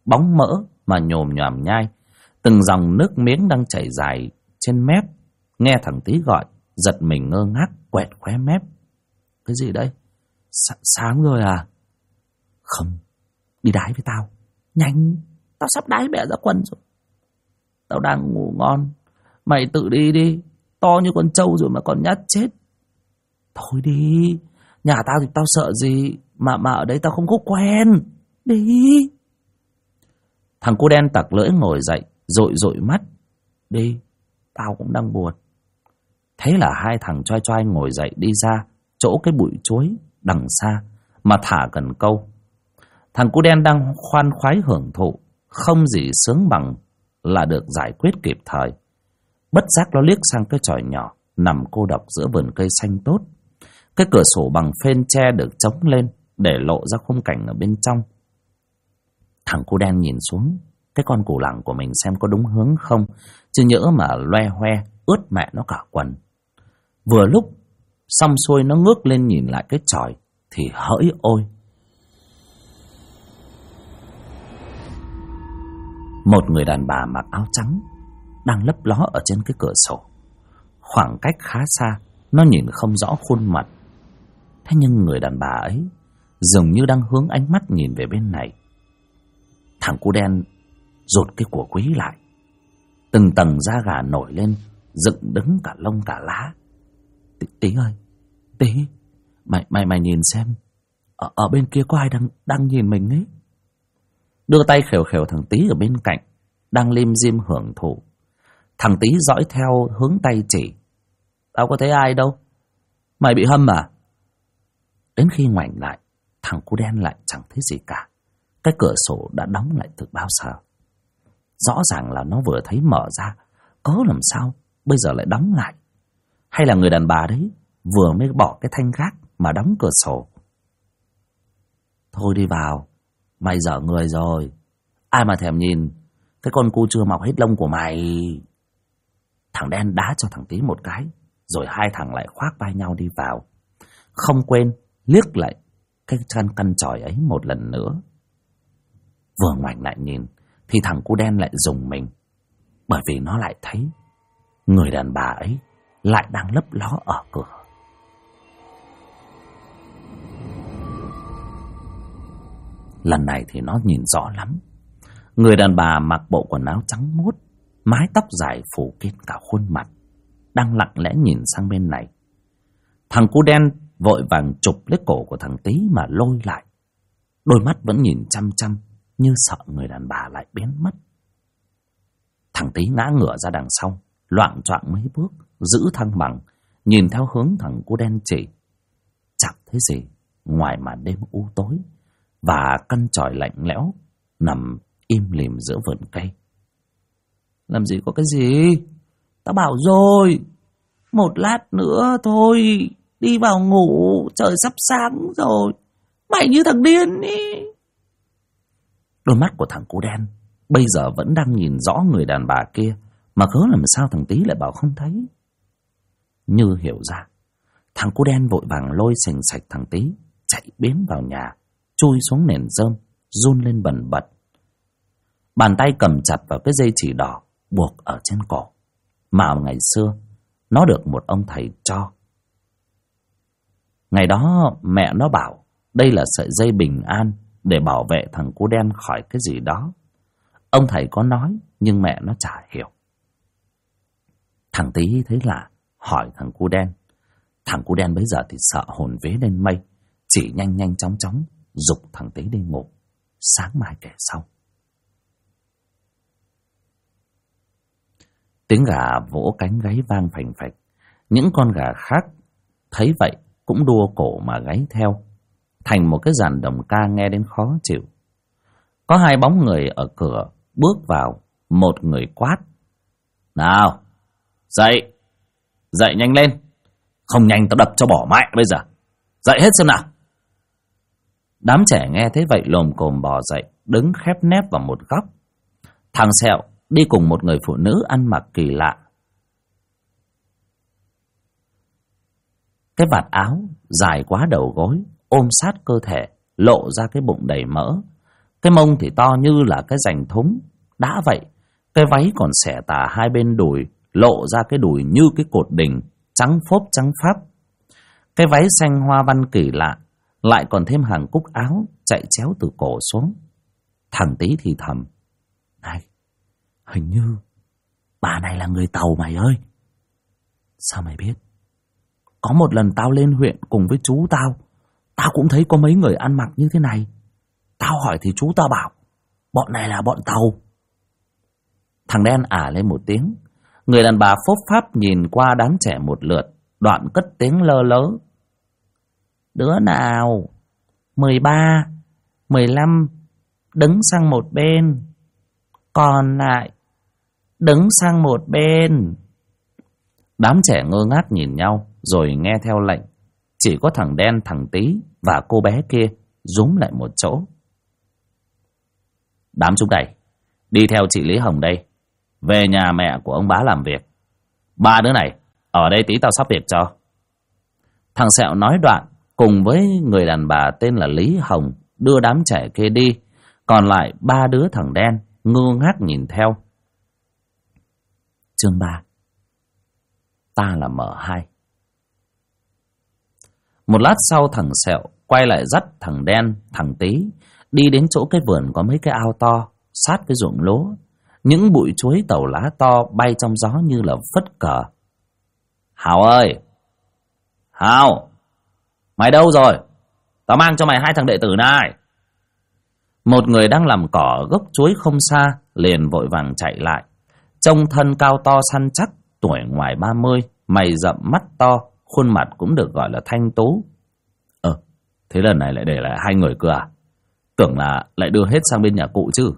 bóng mỡ mà nhồm nhòm nhai. Từng dòng nước miếng đang chảy dài trên mép. Nghe thằng Tý gọi, giật mình ngơ ngác quẹt khóe mép. Cái gì đây? Sáng rồi à? Không, đi đái với tao. Nhanh, tao sắp đái mẹ ra quần rồi. Tao đang ngủ ngon, mày tự đi đi. To như con trâu rồi mà còn nhát chết. Thôi đi, nhà tao thì tao sợ gì, mà ở đây tao không có quen. Đi. Thằng cu đen tặc lưỡi ngồi dậy, dội dội mắt. Đi, tao cũng đang buồn. Thế là hai thằng choai choai ngồi dậy đi ra chỗ cái bụi chuối đằng xa mà thả cần câu. Thằng cu đen đang khoan khoái hưởng thụ, không gì sướng bằng là được giải quyết kịp thời. Bất giác nó liếc sang cái chòi nhỏ nằm cô độc giữa vườn cây xanh tốt. Cái cửa sổ bằng phên tre được chống lên để lộ ra khung cảnh ở bên trong. Thằng cu đen nhìn xuống cái con củ lẳng của mình xem có đúng hướng không, chứ nhỡ mà loe hoe ướt mẹ nó cả quần. Vừa lúc xong xuôi nó ngước lên nhìn lại cái chòi thì hỡi ôi, một người đàn bà mặc áo trắng đang lấp ló ở trên cái cửa sổ. Khoảng cách khá xa, nó nhìn không rõ khuôn mặt. Thế nhưng người đàn bà ấy dường như đang hướng ánh mắt nhìn về bên này. Thằng cu đen rụt cái của quý lại. Từng tầng da gà nổi lên, dựng đứng cả lông cả lá. Tí ơi, Tí, mày nhìn xem, ở bên kia có ai đang nhìn mình ấy. Đưa tay khều khều thằng Tí ở bên cạnh, đang lim dim hưởng thụ. Thằng Tí dõi theo hướng tay chỉ. Tao có thấy ai đâu. Mày bị hâm à? Đến khi ngoảnh lại, thằng cu đen lại chẳng thấy gì cả. Cái cửa sổ đã đóng lại từ bao giờ. Rõ ràng là nó vừa thấy mở ra, cớ làm sao bây giờ lại đóng lại? Hay là người đàn bà đấy vừa mới bỏ cái thanh gác mà đóng cửa sổ? Thôi đi vào, mày dở người rồi. Ai mà thèm nhìn cái con cu chưa mọc hết lông của mày. Thằng đen đá cho thằng Tí một cái, rồi hai thằng lại khoác vai nhau đi vào. Không quên liếc lại cái căn chòi ấy một lần nữa. Vừa ngoảnh lại nhìn thì thằng cu đen lại rùng mình, bởi vì nó lại thấy người đàn bà ấy lại đang lấp ló ở cửa. Lần này thì nó nhìn rõ lắm. Người đàn bà mặc bộ quần áo trắng muốt, mái tóc dài phủ kín cả khuôn mặt, đang lặng lẽ nhìn sang bên này. Thằng cu đen vội vàng chụp lấy cổ của thằng Tí mà lôi lại. Đôi mắt vẫn nhìn chăm chăm, như sợ người đàn bà lại biến mất. Thằng Tí ngã ngửa ra đằng sau, loạng choạng mấy bước, giữ thăng bằng, nhìn theo hướng thằng cu đen chỉ. Chẳng thấy gì ngoài màn đêm u tối và căn chòi lạnh lẽo nằm im lìm giữa vườn cây. Làm gì có cái gì? Tao bảo rồi, một lát nữa thôi, đi vào ngủ, trời sắp sáng rồi. Mày như thằng điên ý. Đôi mắt của thằng cu đen bây giờ vẫn đang nhìn rõ người đàn bà kia, mà cớ làm sao thằng Tí lại bảo không thấy. Như hiểu ra, thằng cu đen vội vàng lôi sành sạch thằng Tí, chạy biến vào nhà, chui xuống nền rơm, run lên bần bật. Bàn tay cầm chặt vào cái dây chỉ đỏ buộc ở trên cổ, mà ngày xưa nó được một ông thầy cho. Ngày đó mẹ nó bảo đây là sợi dây bình an để bảo vệ thằng cu đen khỏi cái gì đó. Ông thầy có nói nhưng mẹ nó chả hiểu. Thằng Tí thấy lạ, hỏi thằng cu đen. Thằng cu đen bấy giờ thì sợ hồn vía lên mây, chỉ nhanh nhanh chóng chóng giục thằng Tí đi ngủ, sáng mai kể sau. Tiếng gà vỗ cánh gáy vang phành phạch. Những con gà khác thấy vậy cũng đua cổ mà gáy theo, thành một cái dàn đồng ca nghe đến khó chịu. Có hai bóng người ở cửa bước vào, một người quát: Nào, dậy, dậy nhanh lên, không nhanh tao đập cho bỏ mẹ bây giờ. Dậy hết xem nào. Đám trẻ nghe thế vậy lồm cồm bò dậy, đứng khép nép vào một góc. Thằng Sẹo đi cùng một người phụ nữ ăn mặc kỳ lạ. Cái vạt áo dài quá đầu gối, ôm sát cơ thể, lộ ra cái bụng đầy mỡ. Cái mông thì to như là cái rành thúng. Đã vậy, cái váy còn xẻ tà hai bên đùi, lộ ra cái đùi như cái cột đình, trắng phốp trắng pháp. Cái váy xanh hoa văn kỳ lạ, lại còn thêm hàng cúc áo chạy chéo từ cổ xuống. Thằng Tý thì thầm: "Này, hình như bà này là người Tàu mày ơi." "Sao mày biết?" "Có một lần tao lên huyện cùng với chú tao cũng thấy có mấy người ăn mặc như thế này. Tao hỏi thì chú tao bảo bọn này là bọn Tàu." Thằng đen ả lên một tiếng. Người đàn bà phốp pháp nhìn qua đám trẻ một lượt, đoạn cất tiếng lơ lớ: "Đứa nào 13, 15 đứng sang một bên, còn lại đứng sang một bên." Đám trẻ ngơ ngác nhìn nhau rồi nghe theo lệnh. Chỉ có thằng đen, thằng Tý và cô bé kia rúm lại một chỗ. "Đám chúng đây, đi theo chị Lý Hồng đây, về nhà mẹ của ông bá làm việc. Ba đứa này ở đây tí tao sắp việc cho." Thằng Sẹo nói đoạn cùng với người đàn bà tên là Lý Hồng đưa đám trẻ kia đi. Còn lại ba đứa thằng đen ngơ ngác nhìn theo. Chương 3. Ta là M2. Một lát sau, thằng Sẹo quay lại dắt thằng đen, thằng Tý đi đến chỗ cái vườn có mấy cái ao to sát cái ruộng lúa. Những bụi chuối tàu lá to bay trong gió như là phất cờ. "Hào ơi! Hào! Mày đâu rồi? Tao mang cho mày 2 thằng đệ tử này." Một người đang làm cỏ ở gốc chuối không xa liền vội vàng chạy lại. Trông thân cao to săn chắc, tuổi ngoài 30, mày rậm mắt to, khuôn mặt cũng được gọi là thanh tú. Thế lần này lại để lại 2 người cơ à? Tưởng là lại đưa hết sang bên nhà cụ chứ."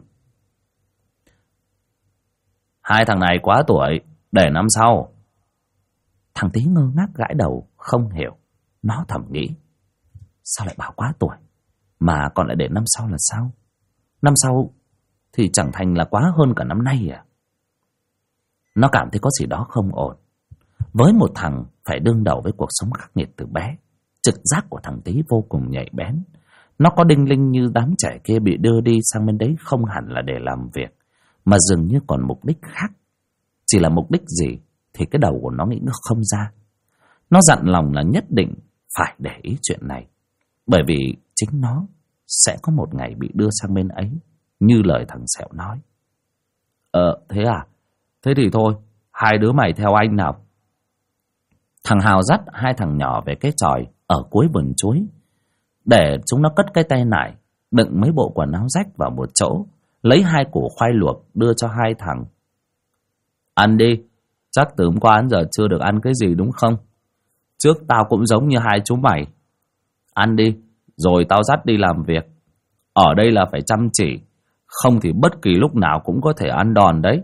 "2 thằng này quá tuổi, để năm sau." Thằng Tý ngơ ngác gãi đầu không hiểu. Nó thầm nghĩ: sao lại bảo quá tuổi mà còn lại để năm sau là sao? Năm sau thì chẳng thành là quá hơn cả năm nay à? Nó cảm thấy có gì đó không ổn. Với một thằng phải đương đầu với cuộc sống khắc nghiệt từ bé, trực giác của thằng Tý vô cùng nhạy bén. Nó có đinh linh như đám trẻ kia bị đưa đi sang bên đấy không hẳn là để làm việc, mà dường như còn mục đích khác. Chỉ là mục đích gì thì cái đầu của nó nghĩ không ra. Nó dặn lòng là nhất định phải để ý chuyện này, bởi vì chính nó sẽ có một ngày bị đưa sang bên ấy, như lời thằng Sẹo nói. Thế à? Thế thì thôi, 2 đứa mày theo anh nào." Thằng Hào dắt 2 thằng nhỏ về cái chòi ở cuối vườn chuối, để chúng nó cất cái tay nải đựng mấy bộ quần áo rách vào một chỗ, lấy 2 củ khoai luộc đưa cho 2 thằng. "Ăn đi, chắc từ hôm qua đến giờ chưa được ăn cái gì đúng không? Trước tao cũng giống như 2 chú mày. Ăn đi, rồi tao dắt đi làm việc. Ở đây là phải chăm chỉ, không thì bất kỳ lúc nào cũng có thể ăn đòn đấy."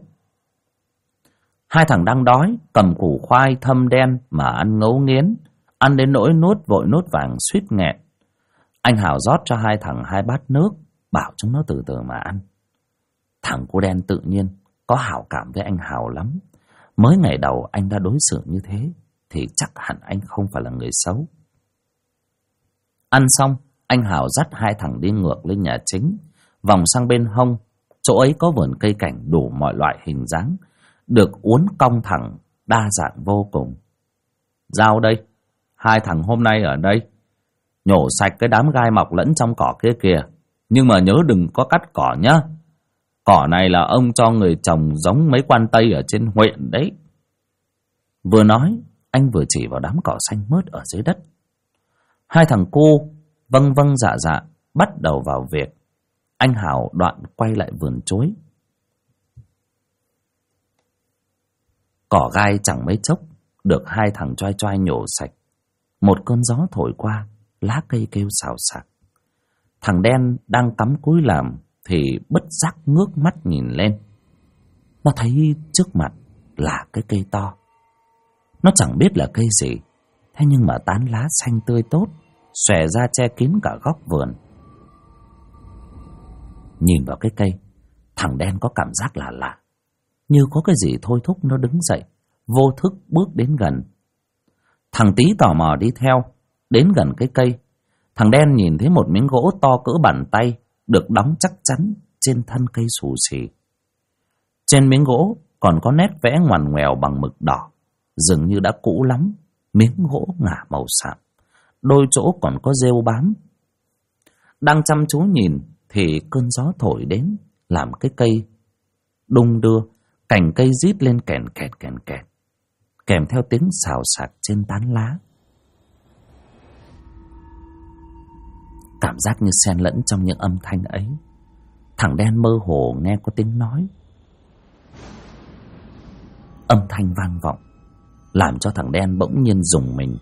2 thằng đang đói, cầm củ khoai thâm đen mà ăn ngấu nghiến, ăn đến nỗi nuốt vội nuốt vàng suýt nghẹn. Anh Hào rót cho 2 thằng 2 bát nước, bảo chúng nó từ từ mà ăn. Thằng cô đen tự nhiên có hảo cảm với anh Hào lắm. Mới ngày đầu anh đã đối xử như thế thì chắc hẳn anh không phải là người xấu. Ăn xong, anh Hào dắt 2 thằng đi ngược lên nhà chính, vòng sang bên hông. Chỗ ấy có vườn cây cảnh đủ mọi loại hình dáng, được uốn cong thẳng, đa dạng vô cùng. "Giao đây, 2 thằng hôm nay ở đây, nhổ sạch cái đám gai mọc lẫn trong cỏ kia kìa. Nhưng mà nhớ đừng có cắt cỏ nhá. Cỏ này là ông cho người trồng giống mấy quan Tây ở trên huyện đấy." Vừa nói, anh vừa chỉ vào đám cỏ xanh mướt ở dưới đất. 2 thằng cu vâng vâng dạ dạ bắt đầu vào việc. Anh Hào đoạn quay lại vườn chuối. Cỏ gai chẳng mấy chốc được 2 thằng choai choai nhổ sạch. Một cơn gió thổi qua, lá cây kêu xào xạc. Thằng đen đang cắm cúi làm thì bất giác ngước mắt nhìn lên. Nó thấy trước mặt là cái cây to. Nó chẳng biết là cây gì, thế nhưng mà tán lá xanh tươi tốt, xòe ra che kín cả góc vườn. Nhìn vào cái cây, thằng đen có cảm giác lạ lạ, như có cái gì thôi thúc nó đứng dậy, vô thức bước đến gần. Thằng Tý tò mò đi theo, đến gần cái cây. Thằng đen nhìn thấy một miếng gỗ to cỡ bàn tay được đóng chắc chắn trên thân cây xù xì. Trên miếng gỗ còn có nét vẽ ngoằn ngoèo bằng mực đỏ, dường như đã cũ lắm. Miếng gỗ ngả màu sạm, đôi chỗ còn có rêu bám. Đang chăm chú nhìn thì cơn gió thổi đến, làm cái cây đung đưa, cành cây rít lên kèn kẹt kèn kẹt, kèm theo tiếng xào xạc trên tán lá. Cảm giác như xen lẫn trong những âm thanh ấy, thằng đen mơ hồ nghe có tiếng nói. Âm thanh vang vọng, làm cho thằng đen bỗng nhiên rùng mình.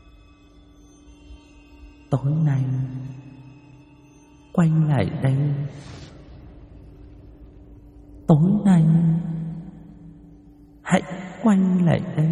Tối nay quay lại đây, tối nay hãy quay lại đây.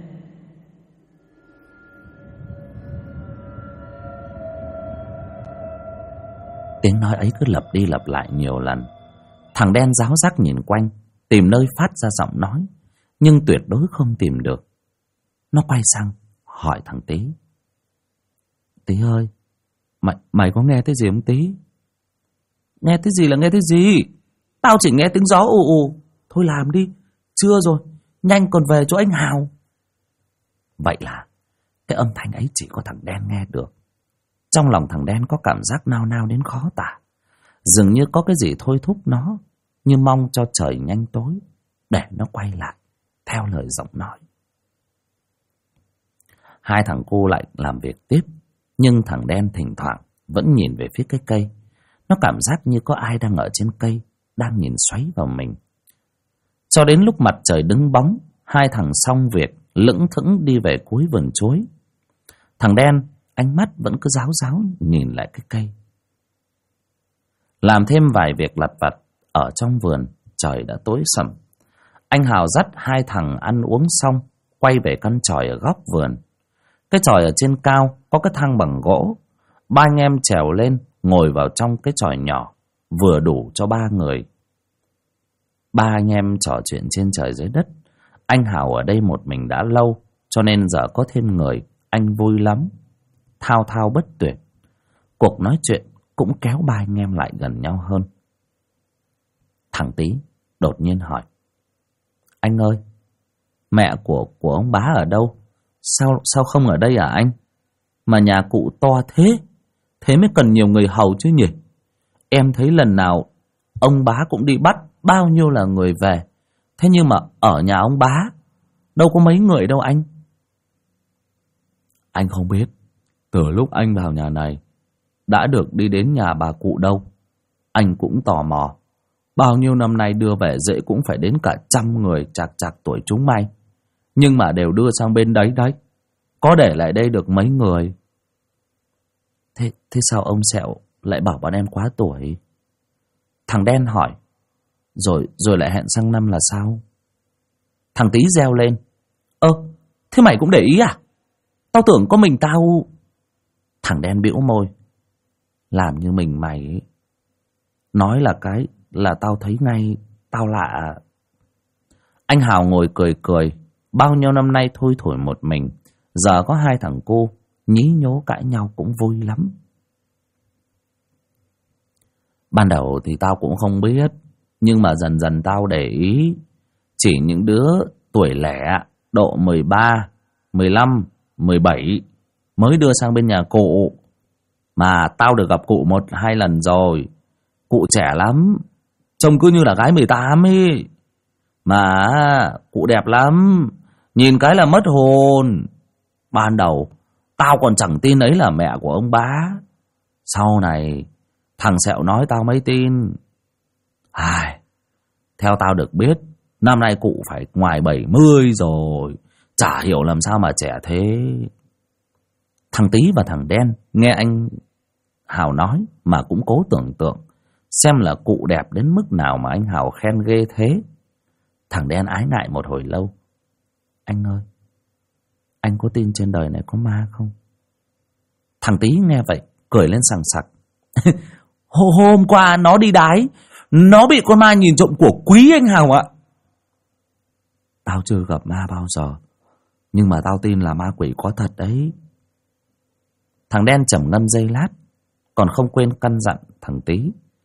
Tiếng nói ấy cứ lặp đi lặp lại nhiều lần. Thằng đen ráo rác nhìn quanh, tìm nơi phát ra giọng nói, nhưng tuyệt đối không tìm được. Nó quay sang hỏi thằng Tí. Tí ơi, mày có nghe thấy gì không Tí? Nghe thấy gì là nghe thấy gì? Tao chỉ nghe tiếng gió ù ù. Thôi làm đi, trưa rồi, nhanh còn về chỗ anh Hào. Vậy là cái âm thanh ấy chỉ có thằng đen nghe được. Trong lòng thằng đen có cảm giác nao nao đến khó tả, dường như có cái gì thôi thúc nó, như mong cho trời nhanh tối để nó quay lại theo lời giọng nói. Hai thằng cu lại làm việc tiếp, nhưng thằng đen thỉnh thoảng vẫn nhìn về phía cái cây. Nó cảm giác như có ai đang ở trên cây, đang nhìn xoáy vào mình. Cho đến lúc mặt trời đứng bóng, hai thằng xong việc lững thững đi về cuối vườn chuối. Thằng đen ánh mắt vẫn cứ ráo ráo nhìn lại cái cây. Làm thêm vài việc lặt vặt ở trong vườn, trời đã tối sầm. Anh Hào dắt hai thằng ăn uống xong, quay về căn chòi ở góc vườn. Cái chòi ở trên cao có cái thang bằng gỗ. Ba anh em trèo lên, ngồi vào trong cái chòi nhỏ, vừa đủ cho ba người. Ba anh em trò chuyện trên trời dưới đất. Anh Hào ở đây một mình đã lâu, cho nên giờ có thêm người, anh vui lắm, thao thao bất tuyệt. Cuộc nói chuyện cũng kéo ba anh em lại gần nhau hơn. Thằng Tí đột nhiên hỏi: Anh ơi, mẹ của ông bá ở đâu? Sao không ở đây à anh? Mà nhà cụ to thế, thế mới cần nhiều người hầu chứ nhỉ? Em thấy lần nào ông bá cũng đi bắt bao nhiêu là người về. Thế nhưng mà ở nhà ông bá đâu có mấy người đâu anh. Anh không biết, từ lúc anh vào nhà này đã được đi đến nhà bà cụ đâu. Anh cũng tò mò, bao nhiêu năm nay đưa về dễ cũng phải đến cả 100 người chạc chạc tuổi chúng mày, nhưng mà đều đưa sang bên đấy đấy, có để lại đây được mấy người. Thế sao ông Sẹo lại bảo bọn em quá tuổi? Thằng đen hỏi. Rồi lại hẹn sang năm là sao? Thằng Tí reo lên. Thế mày cũng để ý à? Tao tưởng có mình tao. Thằng đen bĩu môi. Làm như mình mày ấy. Nói là cái là tao thấy ngay, tao lạ. Anh Hào ngồi cười cười. Bao nhiêu năm nay thôi thổi một mình, giờ có hai thằng cô nhí nhố cãi nhau cũng vui lắm. Ban đầu thì tao cũng không biết, nhưng mà dần dần tao để ý, chỉ những đứa tuổi lẻ độ 13, 15, 17 mới đưa sang bên nhà cụ. Mà tao được gặp cụ 1-2 lần rồi. Cụ trẻ lắm, trông cứ như là gái 18 ấy. Mà cụ đẹp lắm, nhìn cái là mất hồn. Ban đầu tao còn chẳng tin ấy là mẹ của ông bá. Sau này thằng Sẹo nói tao mới tin. Theo tao được biết, năm nay cụ phải ngoài 70 rồi. Chả hiểu làm sao mà trẻ thế. Thằng Tí và thằng Đen nghe anh Hào nói mà cũng cố tưởng tượng xem là cụ đẹp đến mức nào mà anh Hào khen ghê thế. Thằng Đen ái ngại một hồi lâu. Anh ơi, anh có tin trên đời này có ma không? Thằng Tí nghe vậy cười lên sằng sặc. Hôm qua nó đi đái, nó bị con ma nhìn trộm của quý anh Hào ạ. Tao chưa gặp ma bao giờ, nhưng mà tao tin là ma quỷ có thật đấy. Thằng Đen trầm ngâm giây lát, còn không quên căn dặn thằng Tí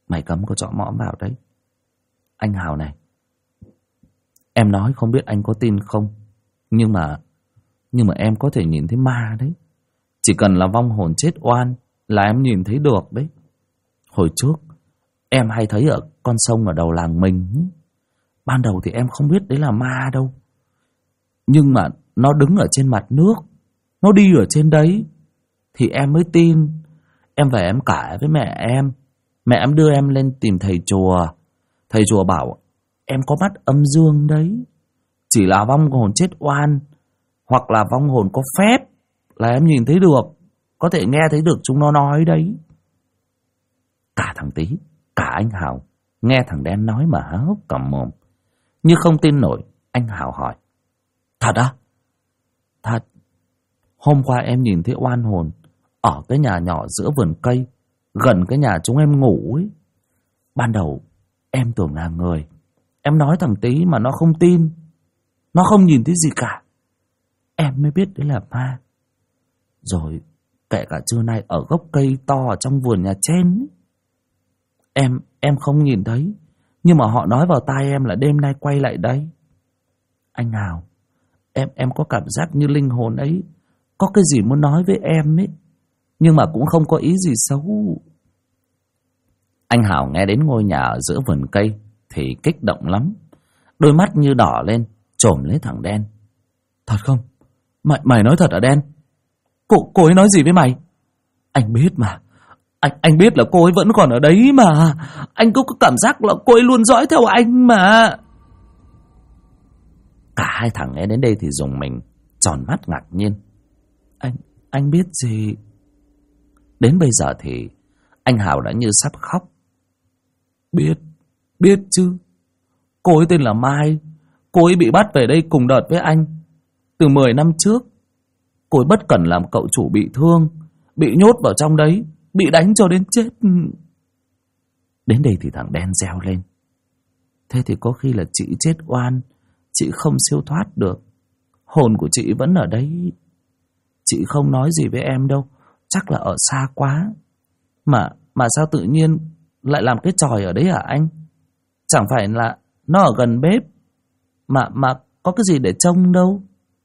Mày cấm có chọ mõm vào đấy. Anh Hào này, em nói không biết anh có tin không, nhưng mà em có thể nhìn thấy ma đấy. Chỉ cần là vong hồn chết oan là em nhìn thấy được đấy. Hồi trước em hay thấy ở con sông ở đầu làng mình ấy. Ban đầu thì em không biết đấy là ma đâu, nhưng mà nó đứng ở trên mặt nước, nó đi ở trên đấy thì em mới tin. Em về em kể với mẹ em. Mẹ em đưa em lên tìm thầy chùa. Thầy chùa bảo em có mắt âm dương đấy, chỉ là vong hồn chết oan hoặc là vong hồn có phép là em nhìn thấy được, có thể nghe thấy được chúng nó nói đấy. Cả thằng Tí, cả anh Hào nghe thằng Đen nói mà há hốc cả mồm. Như không tin nổi, anh Hào hỏi: Thật á? Thật. Hôm qua em nhìn thấy oan hồn ở cái nhà nhỏ giữa vườn cây, gần cái nhà chúng em ngủ ấy. Ban đầu em tưởng là người. Em nói thằng Tí mà nó không tin. Nó không nhìn thấy gì cả. Em mới biết đấy là ma. Rồi kể cả trưa nay ở gốc cây to ở trong vườn nhà trên ấy, em không nhìn thấy, nhưng mà họ nói vào tai em là đêm nay quay lại đây. Anh Hào, em có cảm giác như linh hồn ấy có cái gì muốn nói với em ấy, nhưng mà cũng không có ý gì xấu. Anh Hào nghe đến ngôi nhà ở giữa vườn cây thì kích động lắm, đôi mắt như đỏ lên, chồm lấy thằng Đen. Thật không? Mày nói thật hả Đen? Cô ấy nói gì với mày? Anh biết mà. Anh biết là cô ấy vẫn còn ở đấy mà. Anh có cảm giác là cô ấy luôn dõi theo anh mà. Cả hai thằng nghe đến đây thì rùng mình, tròn mắt ngạc nhiên. Anh biết gì? Đến bây giờ thì anh Hào đã như sắp khóc. Biết chứ. Cô ấy tên là Mai. Cô ấy bị bắt về đây cùng đợt với anh từ 10 năm trước. Cô ấy bất cẩn làm cậu chủ bị thương, bị nhốt vào trong đấy, bị đánh cho đến chết. Đến đây thì thằng Đen reo lên. Thế thì có khi là chị chết oan, chị không siêu thoát được. Hồn của chị vẫn ở đấy. Chị không nói gì với em đâu, chắc là ở xa quá. Mà sao tự nhiên lại làm cái chòi ở đấy hả anh? Chẳng phải là nó ở gần bếp mà có cái gì để trông đâu.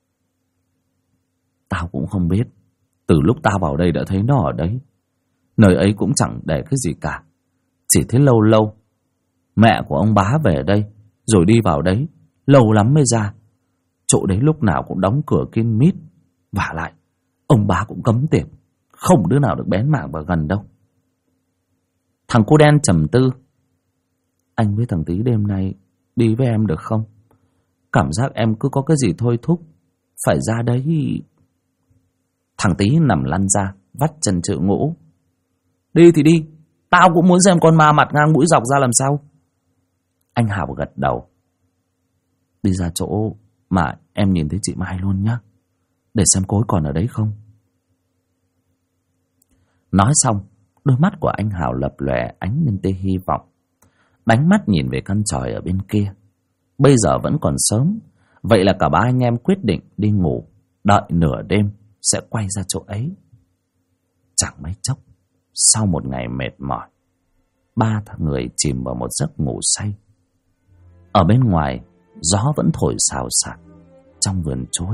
Tao cũng không biết. Từ lúc tao vào đây đã thấy nó ở đấy. Nơi ấy cũng chẳng để cái gì cả, chỉ thấy lâu lâu mẹ của ông bá về đây rồi đi vào đấy, lâu lắm mới ra. Chỗ đấy lúc nào cũng đóng cửa kín mít. Vả lại ông bá cũng cấm tiệc, không đứa nào được bén mảng vào gần đâu. Thằng cô Đen trầm tư. Anh với thằng Tí đêm nay đi với em được không? Cảm giác em cứ có cái gì thôi thúc phải ra đấy. Thằng Tí nằm lăn ra, vắt chân chữ ngũ. Đi thì đi, tao cũng muốn xem con ma mặt ngang mũi dọc ra làm sao. Anh Hào gật đầu. Đi ra chỗ mà em nhìn thấy chị Mai luôn nhá, để xem cô ấy còn ở đấy không. Nói xong, đôi mắt của anh Hào lập lòe ánh lên tia hy vọng. Đánh mắt nhìn về căn chòi ở bên kia. Bây giờ vẫn còn sớm, vậy là cả ba anh em quyết định đi ngủ, đợi nửa đêm sẽ quay ra chỗ ấy. Chẳng mấy chốc, sau một ngày mệt mỏi, ba thằng người chìm vào một giấc ngủ say. Ở bên ngoài, gió vẫn thổi xào xạc trong vườn chuối.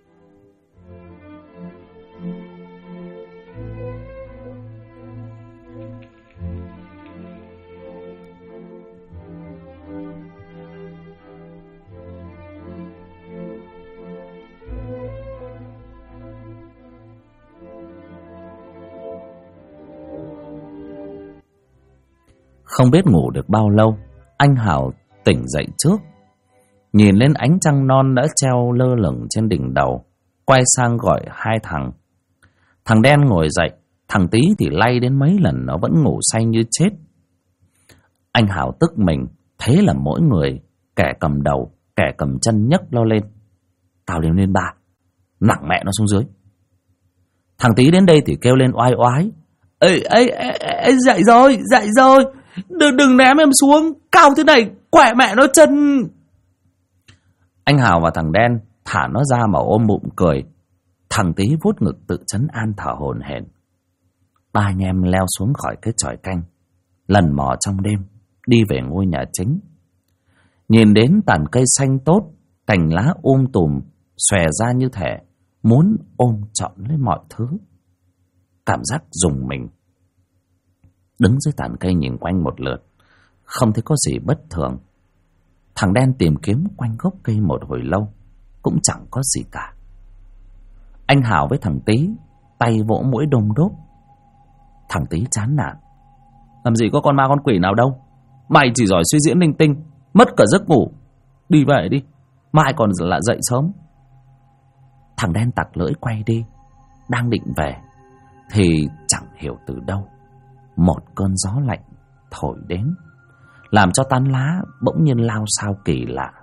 Không biết ngủ được bao lâu, anh Hào tỉnh dậy trước, nhìn lên ánh trăng non đã treo lơ lửng trên đỉnh đầu, quay sang gọi hai thằng. Thằng Đen ngồi dậy, thằng Tí thì lay đến mấy lần nó vẫn ngủ say như chết. Anh Hào tức mình, thế là mỗi người, kẻ cầm đầu, kẻ cầm chân nhấc lo lên. Tao liền lên bà, nặng mẹ nó xuống dưới. Thằng Tí đến đây thì kêu lên oai oái. Ê, dậy rồi, đừng ném em xuống, cao thế này, quẹ mẹ nó chân. Anh Hào và thằng Đen thả nó ra mà ôm bụng cười. Thằng Tí vuốt ngực tự trấn an thở hổn hển. Ba anh em leo xuống khỏi cái chòi canh, lần mò trong đêm đi về ngôi nhà chính. Nhìn đến tàn cây xanh tốt, cành lá tùm xòe ra như thể muốn ôm trọn lấy mọi thứ. Cảm giác rùng mình. Đứng dưới tàn cây nhìn quanh một lượt, không thấy có gì bất thường. Thằng đen tìm kiếm quanh gốc cây một hồi lâu, cũng chẳng có gì cả. Anh Hào với thằng Tý tay vỗ mũi đôm đốp. Thằng Tý chán nản. Làm gì có con ma con quỷ nào đâu, mày chỉ giỏi suy diễn linh tinh, mất cả giấc ngủ. Đi về đi, mai còn lại dậy sớm. Thằng đen tặc lưỡi quay đi. Đang định về thì chẳng hiểu từ đâu một cơn gió lạnh thổi đến, làm cho tán lá bỗng nhiên lao xao kỳ lạ.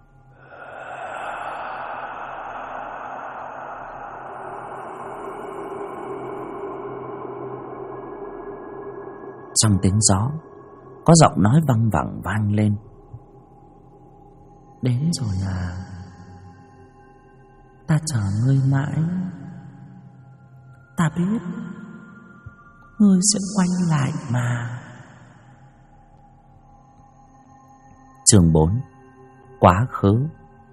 Trong tiếng gió có giọng nói văng vẳng vang lên. Đến rồi à, ta chờ ngươi mãi. Ta biết ngươi sẽ quay lại mà. Chương 4. Quá khứ.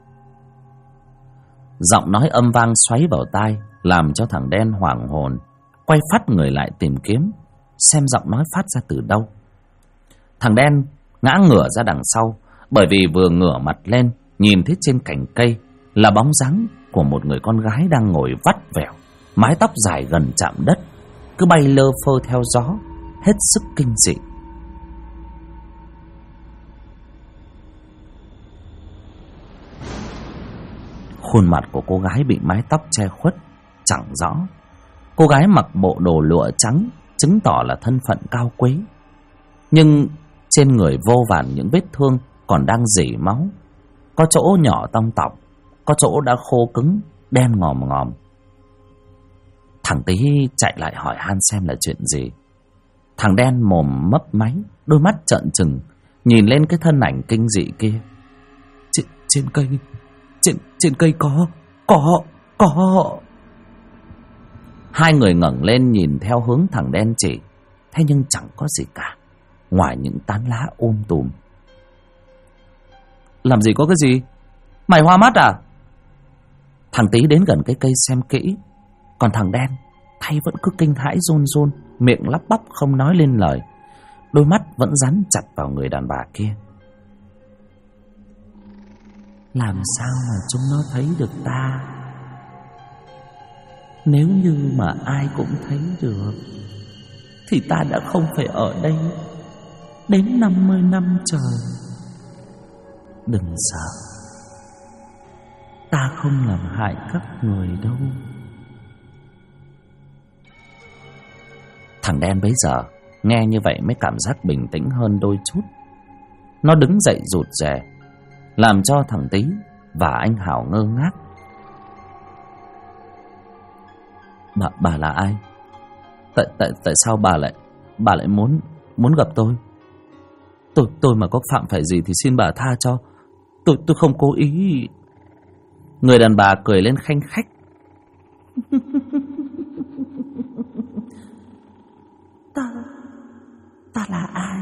Giọng nói âm vang xoáy vào tai, làm cho thằng đen hoảng hồn, quay phát người lại tìm kiếm xem giọng nói phát ra từ đâu. Thằng đen ngã ngửa ra đằng sau, bởi vì vừa ngửa mặt lên nhìn thấy trên cành cây là bóng dáng của một người con gái đang ngồi vắt vẻo, mái tóc dài gần chạm đất, cứ bay lơ phơ theo gió, hết sức kinh dị. Khuôn mặt của cô gái bị mái tóc che khuất chẳng rõ. Cô gái mặc bộ đồ lụa trắng, chứng tỏ là thân phận cao quý, nhưng trên người vô vàn những vết thương còn đang rỉ máu. Có chỗ nhỏ tông tọng, có chỗ đã khô cứng, đen ngòm ngòm. Thằng Tý chạy lại hỏi han xem là chuyện gì. Thằng đen mồm mấp máy, đôi mắt trợn trừng nhìn lên cái thân ảnh kinh dị kia. Trên cây, trên cây có. Hai người ngẩng lên nhìn theo hướng thằng đen chỉ, thế nhưng chẳng có gì cả, ngoài những tán lá tùm. Làm gì có cái gì? Mày hoa mắt à? Thằng Tý đến gần cái cây xem kỹ, còn thằng đen tay vẫn cứ kinh hãi run run, miệng lắp bắp không nói lên lời, đôi mắt vẫn dán chặt vào người đàn bà kia. Làm sao mà chúng nó thấy được ta? Nếu như mà ai cũng thấy được thì ta đã không phải ở đây đến 50 năm trời. Đừng sợ, ta không làm hại các người đâu. Thằng đen bấy giờ nghe như vậy mới cảm giác bình tĩnh hơn đôi chút. Nó đứng dậy rụt rè, làm cho thằng Tý và anh Hảo ngơ ngác. Bà là ai? Tại sao bà lại muốn gặp tôi? Tôi mà có phạm phải gì thì xin bà tha cho. Tôi không cố ý. Người đàn bà cười lên khanh khách. Ta là ai?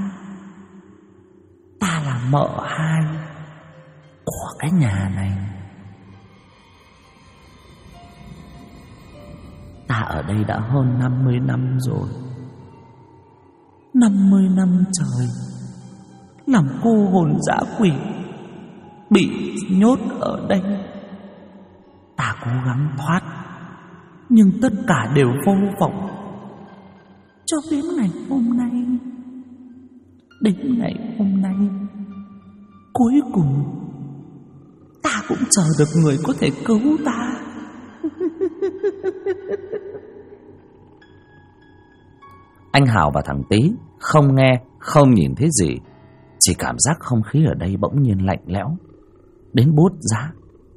Ta là mợ hai của cái nhà này. Ta ở đây đã hơn 50 năm rồi. 50 năm trời làm cô hồn dã quỷ, bị nhốt ở đây. Ta cố gắng thoát, nhưng tất cả đều vô vọng. Cho đến ngày hôm nay, cuối cùng ta cũng chờ được người có thể cứu ta. Anh Hào và thằng Tý không nghe, không nhìn thấy gì, chỉ cảm giác không khí ở đây bỗng nhiên lạnh lẽo đến buốt giá.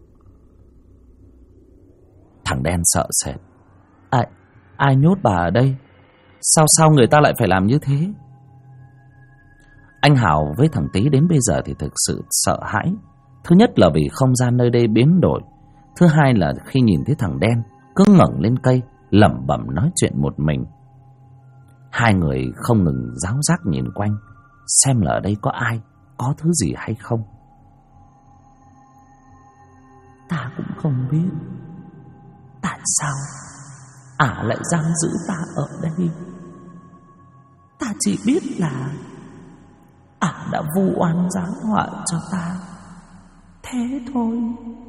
Thằng đen sợ sệt. Ai nhốt bà ở đây? Sao người ta lại phải làm như thế? Anh Hào với thằng Tý đến bây giờ thì thực sự sợ hãi. Thứ nhất là vì không gian nơi đây biến đổi, thứ hai là khi nhìn thấy thằng đen cứ ngẩng lên cây lẩm bẩm nói chuyện một mình. Hai người không ngừng ráo rác nhìn quanh, xem là ở đây có ai, có thứ gì hay không. Ta cũng không biết tại sao ả lại giam giữ ta ở đây. Ta chỉ biết là ả đã vu oan giáng họa cho ta, thế thôi.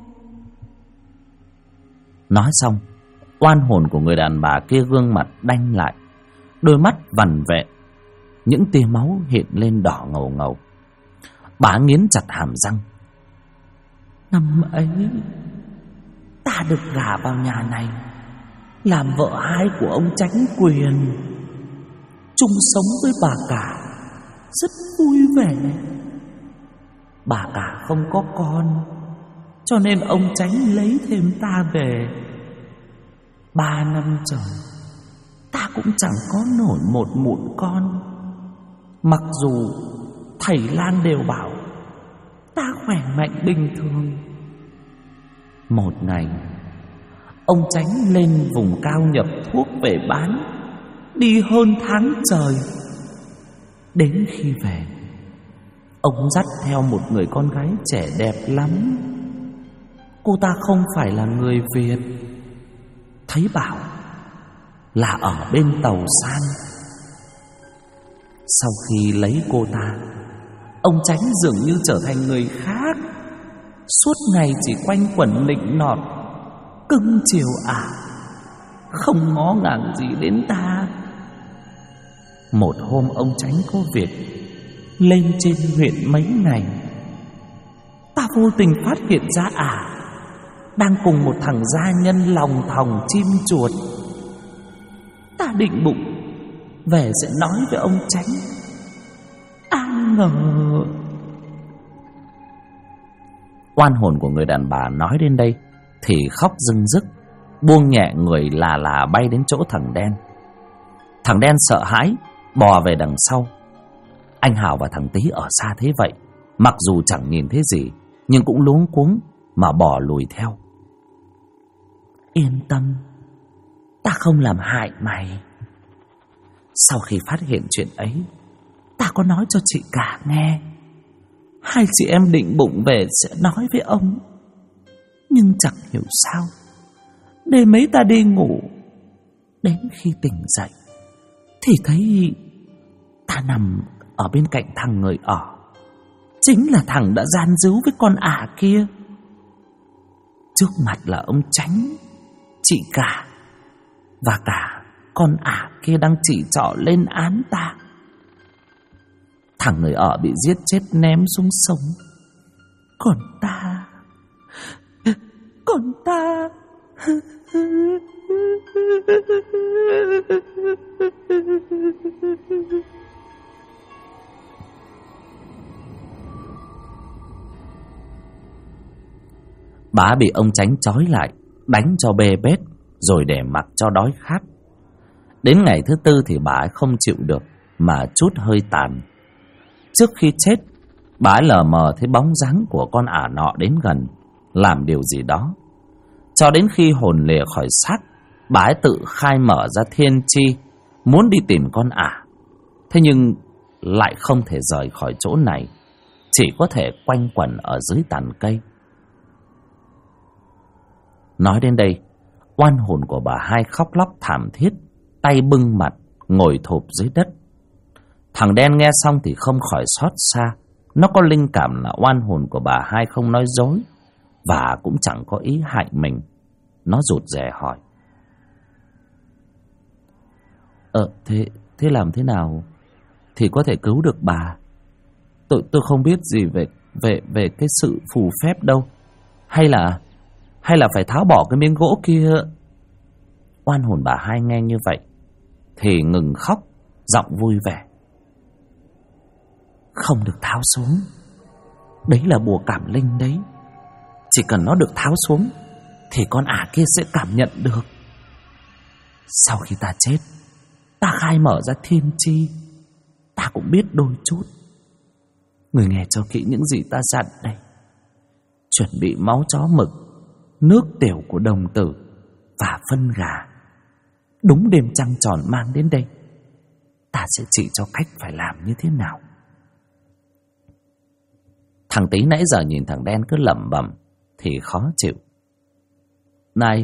Nói xong, oan hồn của người đàn bà kia gương mặt đanh lại, đôi mắt vằn vện, những tia máu hiện lên đỏ ngầu ngầu. Bà nghiến chặt hàm răng. Năm ấy ta được gả vào nhà này, làm vợ hai của ông Chánh Quyền, chung sống với bà cả rất vui vẻ. Bà cả không có con, cho nên ông Chánh lấy thêm ta về. 3 năm trời ta cũng chẳng có nổi một mụn con. Mặc dù thầy lang đều bảo ta khỏe mạnh bình thường. Một ngày, ông Chánh lên vùng cao nhập thuốc về bán, đi hơn tháng trời. Đến khi về, ông dắt theo một người con gái trẻ đẹp lắm. Cô ta không phải là người Việt, thấy bảo là ở bên Tàu San. Sau khi lấy cô ta, ông Chánh dường như trở thành người khác, suốt ngày chỉ quanh quẩn nịnh nọt, cưng chiều ả, không ngó ngàng gì đến ta. Một hôm ông Chánh có việc lên trên huyện mấy ngày, ta vô tình phát hiện ra ả đang cùng một thằng gia nhân lòng thòng chim chuột. Ta định bụng về sẽ nói với ông Chánh, ai ngờ. Oan hồn của người đàn bà nói đến đây thì khóc rưng rức, buông nhẹ người là bay đến chỗ thằng đen. Thằng đen sợ hãi bò về đằng sau. Anh Hào và thằng Tý ở xa thế vậy, mặc dù chẳng nhìn thấy gì nhưng cũng luống cuống mà bò lùi theo. Yên tâm, ta không làm hại mày. Sau khi phát hiện chuyện ấy, ta có nói cho chị cả nghe. Hai chị em định bụng về sẽ nói với ông, nhưng chẳng hiểu sao đêm ấy ta đi ngủ, đến khi tỉnh dậy thì thấy ta nằm ở bên cạnh thằng người ở. Chính là thằng đã gian díu với con ả kia. Trước mặt là ông Chánh, chị cả, và cả con ả kia đang chỉ trỏ lên án ta. Thằng người ở bị giết chết ném xuống sông. Còn ta Bá bị ông Chánh trói lại, đánh cho bê bết, rồi để mặc cho đói khát. Đến ngày thứ 4 thì bà ấy không chịu được mà trút hơi tàn. Trước khi chết, bà ấy lờ mờ thấy bóng dáng của con ả nọ đến gần, làm điều gì đó. Cho đến khi hồn lìa khỏi xác, bà ấy tự khai mở ra thiên tri, muốn đi tìm con ả. Thế nhưng lại không thể rời khỏi chỗ này, chỉ có thể quanh quẩn ở dưới tàn cây. Nói đến đây, oan hồn của bà hai khóc lóc thảm thiết, tay bưng mặt, ngồi thụp dưới đất. Thằng đen nghe xong thì không khỏi xót xa. Nó có linh cảm là oan hồn của bà hai không nói dối, và cũng chẳng có ý hại mình. Nó rụt rè hỏi: Thế làm thế nào thì có thể cứu được bà? Tôi không biết gì về cái sự phù phép đâu. Hay là phải tháo bỏ cái miếng gỗ kia? Oan hồn bà hai nghe như vậy thì ngừng khóc, giọng vui vẻ: Không được tháo xuống. Đấy là bùa cảm linh đấy. Chỉ cần nó được tháo xuống thì con ả kia sẽ cảm nhận được. Sau khi ta chết, ta khai mở ra thiên tri, ta cũng biết đôi chút. Người nghe cho kỹ những gì ta dặn đây. Chuẩn bị máu chó mực, nước tiểu của đồng tử và phân gà. Đúng đêm trăng tròn mang đến đây, ta sẽ chỉ cho cách phải làm như thế nào. Thằng Tí nãy giờ nhìn thằng Đen cứ lẩm bẩm thì khó chịu. Này,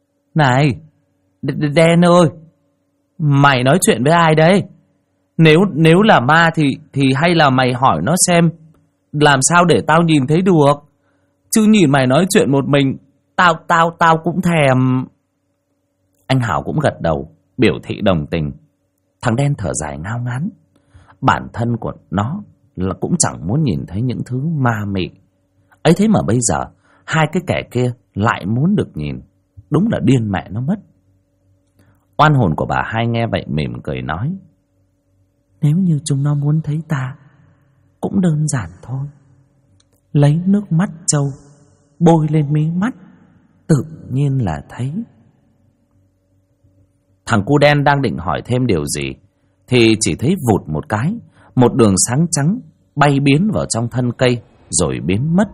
Đen ơi, mày nói chuyện với ai đấy? Nếu là ma thì hay là mày hỏi nó xem, làm sao để tao nhìn thấy được. Chứ nhìn mày nói chuyện một mình, tao cũng thèm. Anh Hào cũng gật đầu, biểu thị đồng tình. Thằng Đen thở dài ngao ngán. Bản thân của nó là cũng chẳng muốn nhìn thấy những thứ ma mị ấy, thế mà bây giờ hai cái kẻ kia lại muốn được nhìn. Đúng là điên mẹ nó mất. Oan hồn của bà Hai nghe vậy mỉm cười nói: Nếu như chúng nó muốn thấy ta, cũng đơn giản thôi. Lấy nước mắt trâu bôi lên mí mắt, tự nhiên là thấy. Thằng cu đen đang định hỏi thêm điều gì thì chỉ thấy vụt một cái, một đường sáng trắng bay biến vào trong thân cây rồi biến mất.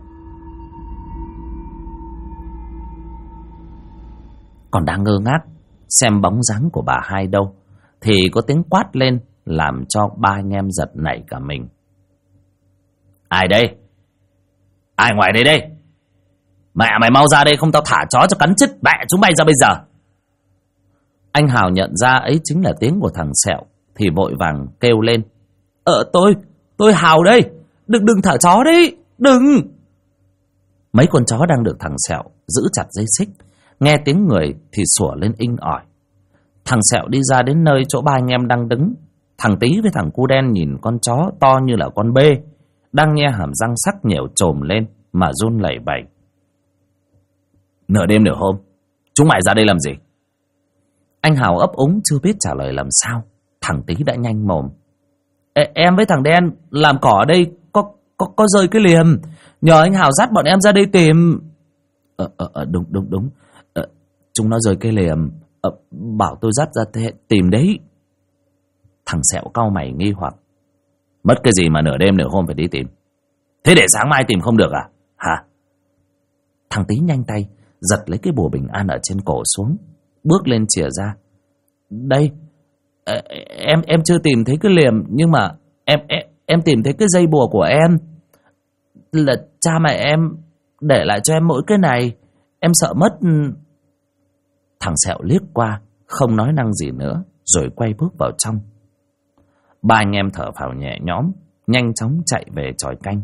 Còn đang ngơ ngác xem bóng dáng của bà Hai đâu thì có tiếng quát lên làm cho ba anh em giật nảy cả mình. Ai đây? Ai ngoài đây đây? Mẹ mày mau ra đây, không tao thả chó cho cắn chết mẹ chúng mày ra bây giờ. Anh Hào nhận ra ấy chính là tiếng của thằng Sẹo thì vội vàng kêu lên: Tôi Hào đây, đừng thả chó đấy, đừng. Mấy con chó đang được thằng Sẹo giữ chặt dây xích nghe tiếng người thì sủa lên inh ỏi. Thằng Sẹo đi ra đến nơi chỗ ba anh em đang đứng. Thằng Tí với thằng cu đen nhìn con chó to như là con bê đang nhe hàm răng sắc nhẻo trồm lên mà run lẩy bẩy. Nửa đêm nửa hôm, chúng mày ra đây làm gì? Anh Hào ấp úng chưa biết trả lời làm sao. Thằng Tí đã nhanh mồm: Em với thằng Đen làm cỏ ở đây có rơi cái liềm, nhờ anh Hào dắt bọn em ra đây tìm. Đúng. Chúng nó rơi cái liềm, bảo tôi dắt ra tìm đấy. Thằng Sẹo cau mày nghi hoặc: Mất cái gì mà nửa đêm nửa hôm phải đi tìm? Thế để sáng mai tìm không được à? Hả? Thằng Tí nhanh tay giật lấy cái bùa bình an ở trên cổ xuống, bước lên chìa ra: Đây, em chưa tìm thấy cái liềm, nhưng mà em tìm thấy cái dây bùa của em. Là cha mẹ em để lại cho em mỗi cái này, em sợ mất. Thằng Sẹo liếc qua, không nói năng gì nữa, rồi quay bước vào trong. Ba anh em thở phào nhẹ nhõm, nhanh chóng chạy về chòi canh.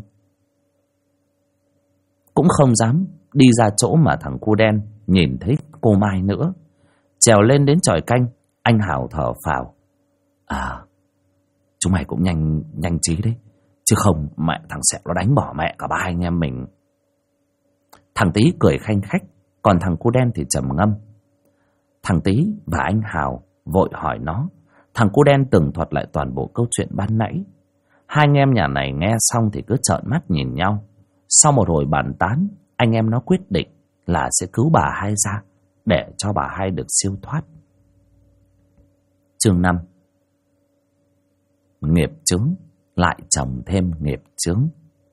Cũng không dám đi ra chỗ mà thằng cu đen nhìn thấy cô Mai nữa. Trèo lên đến chòi canh, anh Hào thở phào: Chúng mày cũng nhanh trí đấy, chứ không mẹ thằng Sẹo nó đánh bỏ mẹ cả ba anh em mình. Thằng Tí cười khanh khách, còn thằng cu đen thì trầm ngâm. Thằng Tí và anh Hào vội hỏi nó. Thằng cu đen tường thuật lại toàn bộ câu chuyện ban nãy. Hai anh em nhà này nghe xong thì cứ trợn mắt nhìn nhau. Sau một hồi bàn tán, anh em nó quyết định là sẽ cứu bà Hai ra, để cho bà Hai được siêu thoát. Chương 5. Nghiệp chướng lại chồng thêm nghiệp chướng.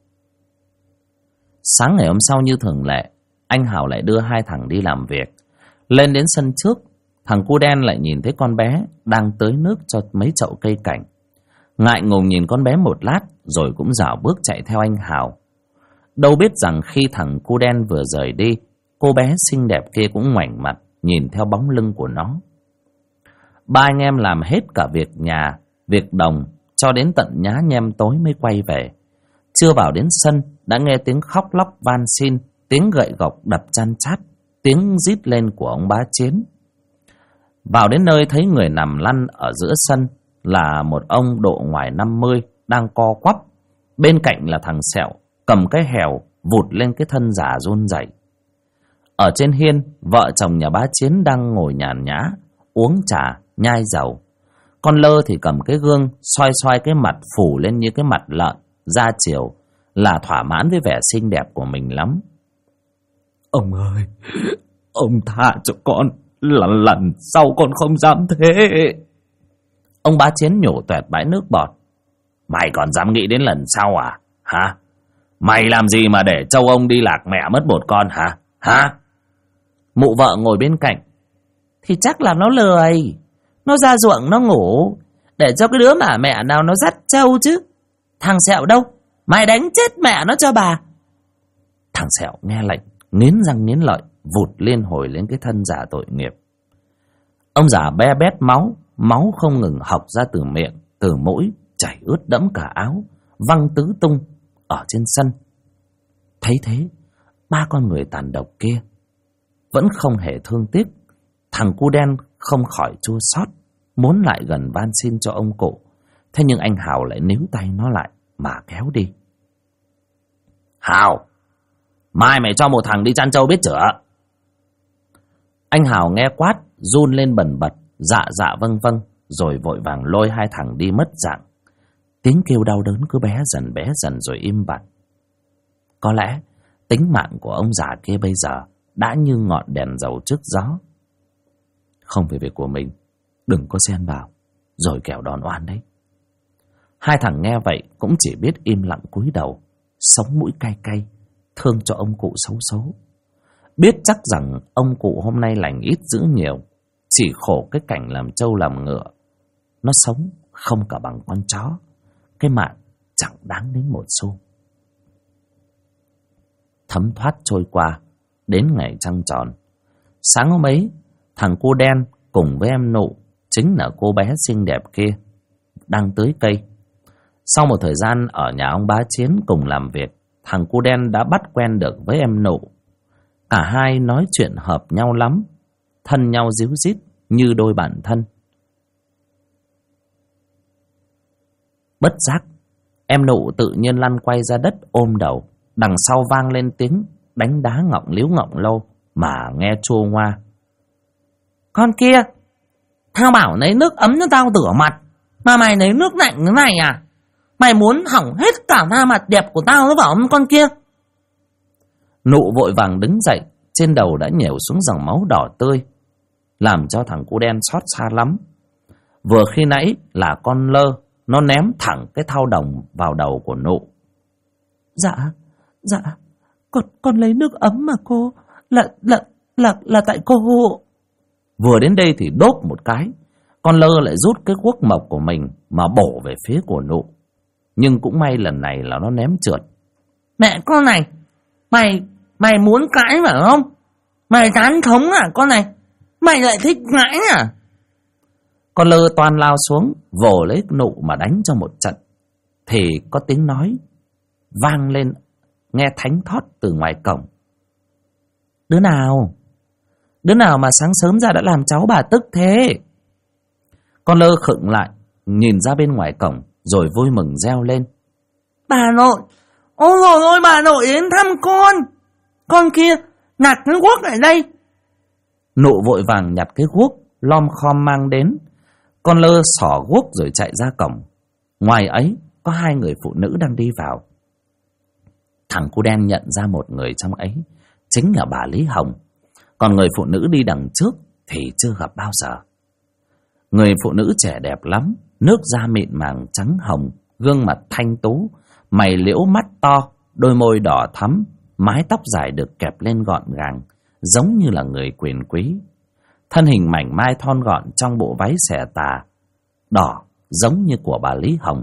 Sáng ngày hôm sau như thường lệ, anh Hào lại đưa hai thằng đi làm việc. Lên đến sân trước, thằng cu đen lại nhìn thấy con bé đang tưới nước cho mấy chậu cây cảnh. Ngại ngùng nhìn con bé một lát, rồi cũng rảo bước chạy theo anh Hào. Đâu biết rằng khi thằng cu đen vừa rời đi, cô bé xinh đẹp kia cũng ngoảnh mặt nhìn theo bóng lưng của nó. Ba anh em làm hết cả việc nhà, việc đồng, cho đến tận nhá nhem tối mới quay về. Chưa vào đến sân đã nghe tiếng khóc lóc van xin, tiếng gậy gộc đập chan chát, tiếng rít lên của ông Bá Chiến. Vào đến nơi thấy người nằm lăn ở giữa sân là một ông độ ngoài 50 đang co quắp. Bên cạnh là thằng Sẹo cầm cái hèo vụt lên cái thân già run rẩy. Ở trên hiên, vợ chồng nhà Bá Chiến đang ngồi nhàn nhã uống trà nhai dầu. Con Lơ thì cầm cái gương xoay xoay cái mặt phủ lên như cái mặt lợn ra chiều, là thỏa mãn với vẻ xinh đẹp của mình lắm. Ông ơi, ông tha cho con, lần sau con không dám thế. Ông Bá Chiến nhổ toẹt bãi nước bọt. Mày còn dám nghĩ đến lần sau à? Hả? Mày làm gì mà để trâu ông đi lạc mẹ mất một con hả? Hả? Mụ vợ ngồi bên cạnh: Thì chắc là nó lười, nó ra ruộng nó ngủ, để cho cái đứa mà mẹ nào nó dắt trâu chứ. Thằng Sẹo đâu, mày đánh chết mẹ nó cho bà. Thằng Sẹo nghe lệnh, nghiến răng nghiến lợi, vụt liên hồi lên cái thân giả tội nghiệp. Ông già be bét máu, máu không ngừng hộc ra từ miệng, từ mũi, chảy ướt đẫm cả áo, văng tứ tung ở trên sân. Thấy thế, ba con người tàn độc kia vẫn không hề thương tiếc. Thằng cu đen không khỏi chua xót, muốn lại gần van xin cho ông cụ. Thế nhưng anh Hào lại níu tay nó lại mà kéo đi. Hào, mai mày cho một thằng đi chăn trâu biết chửa. Anh Hào nghe quát, run lên bần bật, dạ dạ vâng vâng, rồi vội vàng lôi hai thằng đi mất dạng. Tiếng kêu đau đớn cứ bé dần rồi im bặt. Có lẽ tính mạng của ông già kia bây giờ đã như ngọn đèn dầu trước gió. Không về việc của mình, đừng có xen vào, rồi kẻo đòn oan đấy. Hai thằng nghe vậy cũng chỉ biết im lặng cúi đầu, sống mũi cay cay, thương cho ông cụ xấu số. Biết chắc rằng ông cụ hôm nay lành ít dữ nhiều, chỉ khổ cái cảnh làm trâu làm ngựa. Nó sống không cả bằng con chó, cái mạng chẳng đáng đến một xu. Thấm thoát trôi qua, đến ngày trăng tròn. Sáng hôm ấy, thằng cu đen cùng với em Nụ, chính là cô bé xinh đẹp kia, đang tưới cây. Sau một thời gian ở nhà ông Bá Chiến cùng làm việc, thằng cu đen đã bắt quen được với em Nụ. Cả hai nói chuyện hợp nhau lắm, thân nhau díu dít như đôi bạn thân. Bất giác, em Nụ tự nhiên lăn quay ra đất ôm đầu. Đằng sau vang lên tiếng đánh đá ngọng líu ngọng lâu mà nghe chua ngoa. Con kia, tao bảo lấy nước ấm cho tao rửa mặt, mà mày lấy nước lạnh thế này à? Mày muốn hỏng hết cả da mặt đẹp của tao đó phải không con kia? Nụ vội vàng đứng dậy, trên đầu đã nhèo xuống dòng máu đỏ tươi, làm cho thằng cu đen xót xa lắm. Vừa khi nãy là con Lơ, nó ném thẳng cái thau đồng vào đầu của Nụ. Dạ, con lấy nước ấm mà cô, là tại cô. Vừa đến đây thì đốp một cái, con Lơ lại rút cái guốc mộc của mình mà bổ về phía của Nụ. Nhưng cũng may lần này là nó ném trượt. Mẹ con này, mày muốn cãi phải không? Mày tán thống à con này? Mày lại thích cãi à? Con Lơ toan lao xuống, vồ lấy Nụ mà đánh cho một trận. Thì có tiếng nói vang lên nghe thánh thót từ ngoài cổng. Đứa nào mà sáng sớm ra đã làm cháu bà tức thế? Con Lơ khựng lại, nhìn ra bên ngoài cổng, rồi vui mừng reo lên. Bà nội, ôi dồi ôi, bà nội đến thăm con. Con kia nhặt cái guốc lại đây. Nụ vội vàng nhặt cái guốc, lom khom mang đến. Con Lơ xỏ guốc rồi chạy ra cổng. Ngoài ấy có hai người phụ nữ đang đi vào. Thằng cu đen nhận ra một người trong ấy chính là bà Lý Hồng. Còn người phụ nữ đi đằng trước thì chưa gặp bao giờ. Người phụ nữ trẻ đẹp lắm, nước da mịn màng trắng hồng, gương mặt thanh tú, mày liễu mắt to, đôi môi đỏ thắm, mái tóc dài được kẹp lên gọn gàng, giống như là người quyền quý. Thân hình mảnh mai thon gọn trong bộ váy xẻ tà đỏ, giống như của bà Lý Hồng.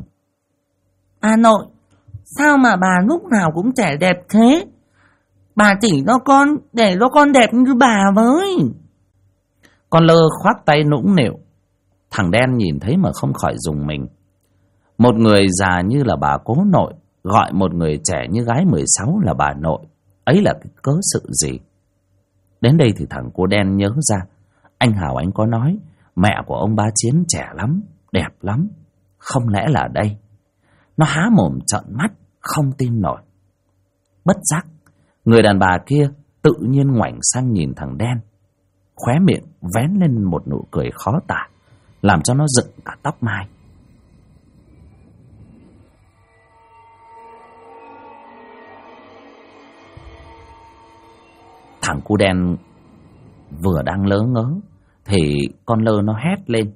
À nội, sao mà bà lúc nào cũng trẻ đẹp thế? Bà chỉ cho con, để cho con đẹp như bà với. Con Lơ khoác tay nũng nịu. Thằng đen nhìn thấy mà không khỏi rùng mình. Một người già như là bà cố nội gọi một người trẻ như gái 16 là bà nội, ấy là cái cớ sự gì? Đến đây thì thằng cô đen nhớ ra, anh Hào anh có nói mẹ của ông Bá Chiến trẻ lắm, đẹp lắm. Không lẽ là đây? Nó há mồm trợn mắt, không tin nổi. Bất giác, người đàn bà kia tự nhiên ngoảnh sang nhìn thằng đen, khóe miệng vén lên một nụ cười khó tả, làm cho nó dựng cả tóc mai. Thằng cu đen vừa đang lớ ngớ thì con Lơ nó hét lên.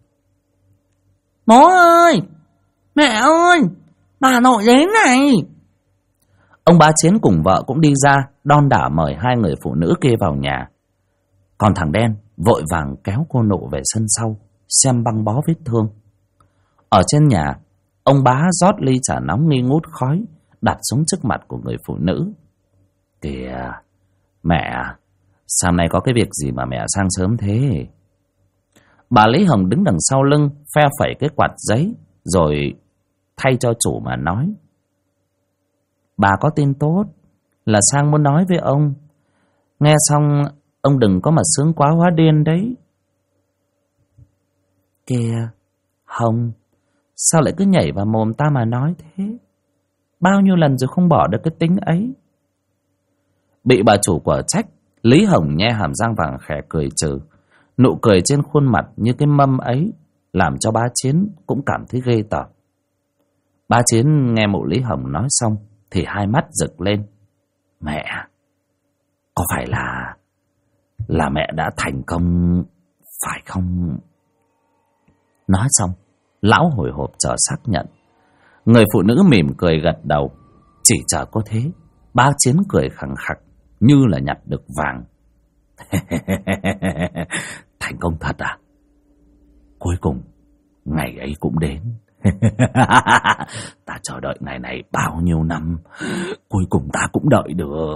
Bố ơi, mẹ ơi, bà nội đến này. Ông Bá Chiến cùng vợ cũng đi ra, đon đả mời hai người phụ nữ kia vào nhà. Còn thằng đen vội vàng kéo cô Nụ về sân sau xem băng bó vết thương. Ở trên nhà, ông Bá rót ly trà nóng nghi ngút khói, đặt xuống trước mặt của người phụ nữ. Kìa, mẹ, sáng nay có cái việc gì mà mẹ sang sớm thế? Bà Lý Hồng đứng đằng sau lưng, phe phẩy cái quạt giấy, rồi thay cho chủ mà nói. Bà có tin tốt, là sang muốn nói với ông. Nghe xong, ông đừng có mà sướng quá hóa điên đấy. Kìa, Hồng, sao lại cứ nhảy vào mồm ta mà nói thế? Bao nhiêu lần rồi không bỏ được cái tính ấy. Bị bà chủ quở trách, Lý Hồng nhe hàm răng vàng khẽ cười trừ. Nụ cười trên khuôn mặt như cái mâm ấy làm cho bá Chiến cũng cảm thấy ghê tởm. Bá Chiến nghe mụ Lý Hồng nói xong thì hai mắt rực lên. Mẹ, có phải là mẹ đã thành công phải không? Nói xong, lão hồi hộp chờ xác nhận. Người phụ nữ mỉm cười gật đầu. Chỉ chờ có thế, bá Chiến cười khằng khặc như là nhặt được vàng. Thành công thật à? Cuối cùng ngày ấy cũng đến. Ta chờ đợi ngày này bao nhiêu năm, cuối cùng ta cũng đợi được.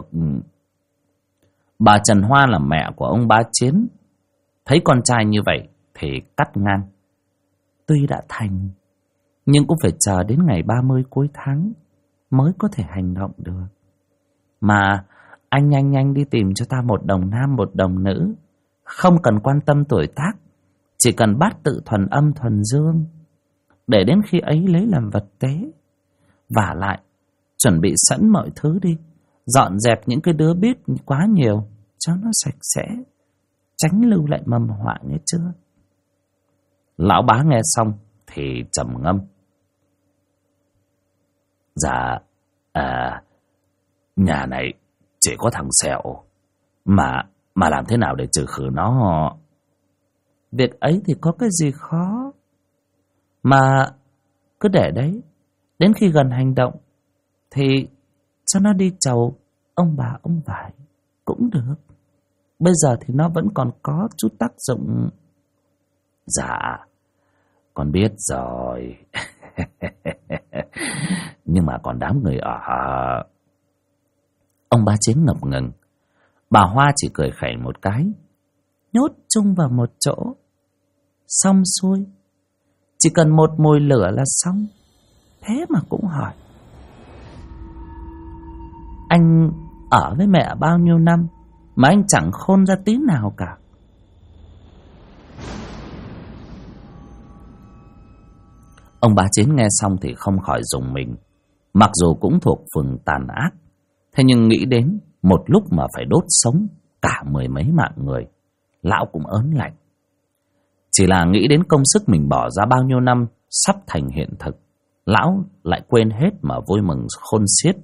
Bà Trần Hoa là mẹ của ông bá Chiến, thấy con trai như vậy thì cắt ngang. Tuy đã thành, nhưng cũng phải chờ đến ngày 30 cuối tháng mới có thể hành động được. Mà anh nhanh đi tìm cho ta một đồng nam một đồng nữ, không cần quan tâm tuổi tác, chỉ cần bát tự thuần âm thuần dương, để đến khi ấy lấy làm vật tế. Vả lại, chuẩn bị sẵn mọi thứ đi, dọn dẹp những cái đứa biết quá nhiều cho nó sạch sẽ, tránh lưu lại mầm họa, nghe chưa? Lão bá nghe xong thì trầm ngâm. Dạ, nhà này chỉ có thằng Sẹo, mà làm thế nào để trừ khử nó? Việc ấy thì có cái gì khó, mà cứ để đấy, đến khi gần hành động thì cho nó đi chầu ông bà ông vải cũng được. Bây giờ thì nó vẫn còn có chút tác dụng. Dạ, con biết rồi. Nhưng mà còn đám người ở. Ông bá Chiến ngập ngừng. Bà Hoa chỉ cười khẩy một cái. Nhốt chung vào một chỗ, xong xuôi, chỉ cần một mồi lửa là xong. Thế mà cũng hỏi, anh ở với mẹ bao nhiêu năm mà anh chẳng khôn ra tí nào cả. Ông bá Chiến nghe xong thì không khỏi rùng mình. Mặc dù cũng thuộc phường tàn ác, thế nhưng nghĩ đến một lúc mà phải đốt sống cả mười mấy mạng người, lão cũng ớn lạnh. Chỉ là nghĩ đến công sức mình bỏ ra bao nhiêu năm sắp thành hiện thực, lão lại quên hết mà vui mừng khôn xiết.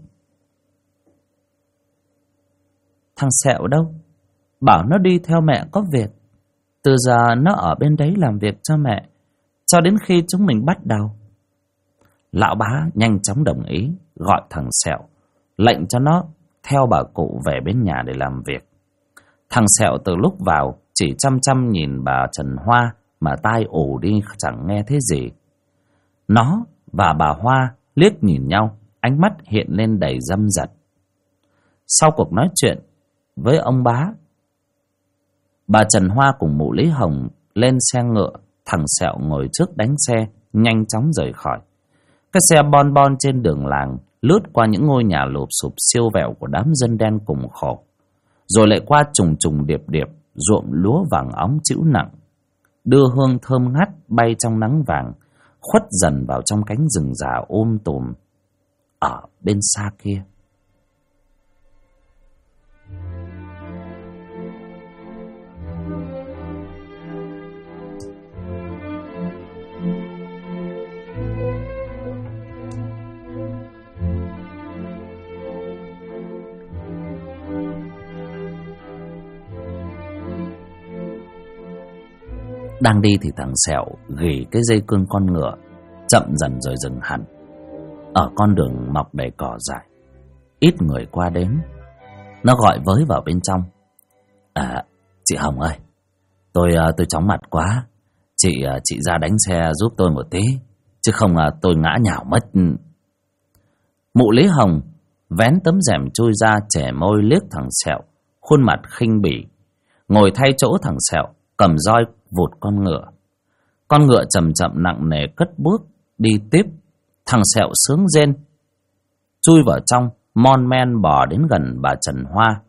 Thằng Sẹo đâu? Bảo nó đi theo mẹ có việc. Từ giờ nó ở bên đấy làm việc cho mẹ, cho đến khi chúng mình bắt đầu. Lão bá nhanh chóng đồng ý, gọi thằng Sẹo, lệnh cho nó theo bà cụ về bên nhà để làm việc. Thằng Sẹo từ lúc vào chỉ chăm chăm nhìn bà Trần Hoa mà tai ù đi chẳng nghe thấy gì. Nó và bà Hoa liếc nhìn nhau, ánh mắt hiện lên đầy dâm dật. Sau cuộc nói chuyện với ông bá, bà Trần Hoa cùng mụ Lý Hồng lên xe ngựa. Thằng Sẹo ngồi trước đánh xe, nhanh chóng rời khỏi. Cái xe bon bon trên đường làng lướt qua những ngôi nhà lụp xụp siêu vẹo của đám dân đen cùng khổ, rồi lại qua trùng trùng điệp điệp ruộng lúa vàng óng trĩu nặng, đưa hương thơm ngát bay trong nắng vàng, khuất dần vào trong cánh rừng già tùm ở bên xa kia. Đang đi thì thằng Sẹo ghì cái dây cương con ngựa, chậm dần rồi dừng hẳn. Ở con đường mọc đầy cỏ dại, ít người qua đến. Nó gọi với vào bên trong. Chị Hồng ơi, tôi chóng mặt quá, chị ra đánh xe giúp tôi một tí. chứ không là tôi ngã nhào mất. Mụ Lý Hồng vén tấm rèm chui ra, chẻ môi liếc thằng Sẹo, khuôn mặt khinh bỉ. Ngồi thay chỗ thằng Sẹo, cầm roi vụt con ngựa. Con ngựa chậm chậm nặng nề cất bước đi tiếp. Thằng Sẹo sướng rên, chui vào trong, mon men bò đến gần bà Trần Hoa.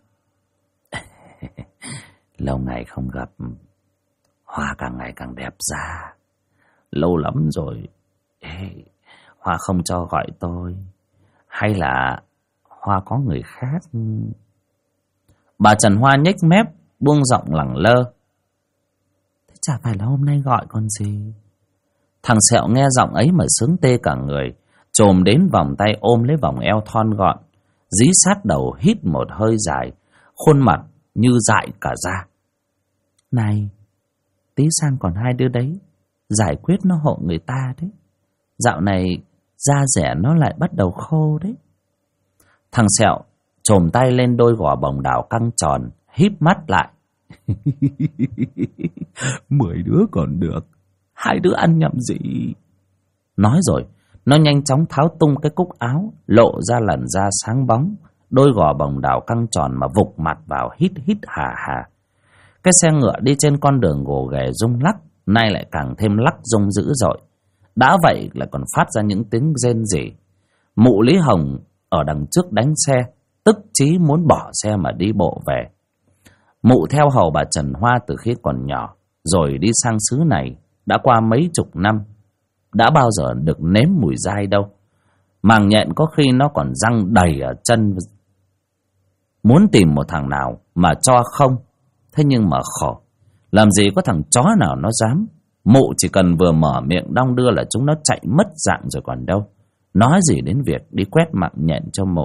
Lâu ngày không gặp, Hoa càng ngày càng đẹp ra. Lâu lắm rồi Hoa không cho gọi tôi, hay là Hoa có người khác? Bà Trần Hoa nhếch mép, buông giọng lẳng lơ. Thế chả phải là hôm nay gọi còn gì. Thằng Sẹo nghe giọng ấy mà sướng tê cả người, chồm đến vòng tay ôm lấy vòng eo thon gọn, dí sát đầu hít một hơi dài, khuôn mặt như dại cả da. Này, tí sang còn hai đứa đấy, giải quyết nó hộ người ta đấy. Dạo này da rẻ nó lại bắt đầu khô đấy. Thằng Sẹo chồm tay lên đôi gò bồng đào căng tròn, híp mắt lại. 10 đứa còn được, 2 đứa ăn nhầm gì? Nói rồi nó nhanh chóng tháo tung cái cúc áo, lộ ra làn da sáng bóng, đôi gò bồng đào căng tròn mà vụt mặt vào, hít hít hà hà. Cái xe ngựa đi trên con đường gồ ghề rung lắc, nay lại càng thêm lắc rung dữ dội. Đã vậy lại còn phát ra những tiếng rên rỉ. Mụ Lý Hồng ở đằng trước đánh xe, tức chí muốn bỏ xe mà đi bộ về. Mụ theo hầu bà Trần Hoa từ khi còn nhỏ, rồi đi sang xứ này đã qua mấy chục năm, đã bao giờ được nếm mùi dai đâu. Màng nhện có khi nó còn răng đầy ở chân, muốn tìm một thằng nào mà cho không. Thế nhưng mà khổ, làm gì có thằng chó nào nó dám. Mụ chỉ cần vừa mở miệng đong đưa là chúng nó chạy mất dạng rồi còn đâu. Nói gì đến việc đi quét mạng nhện cho mụ.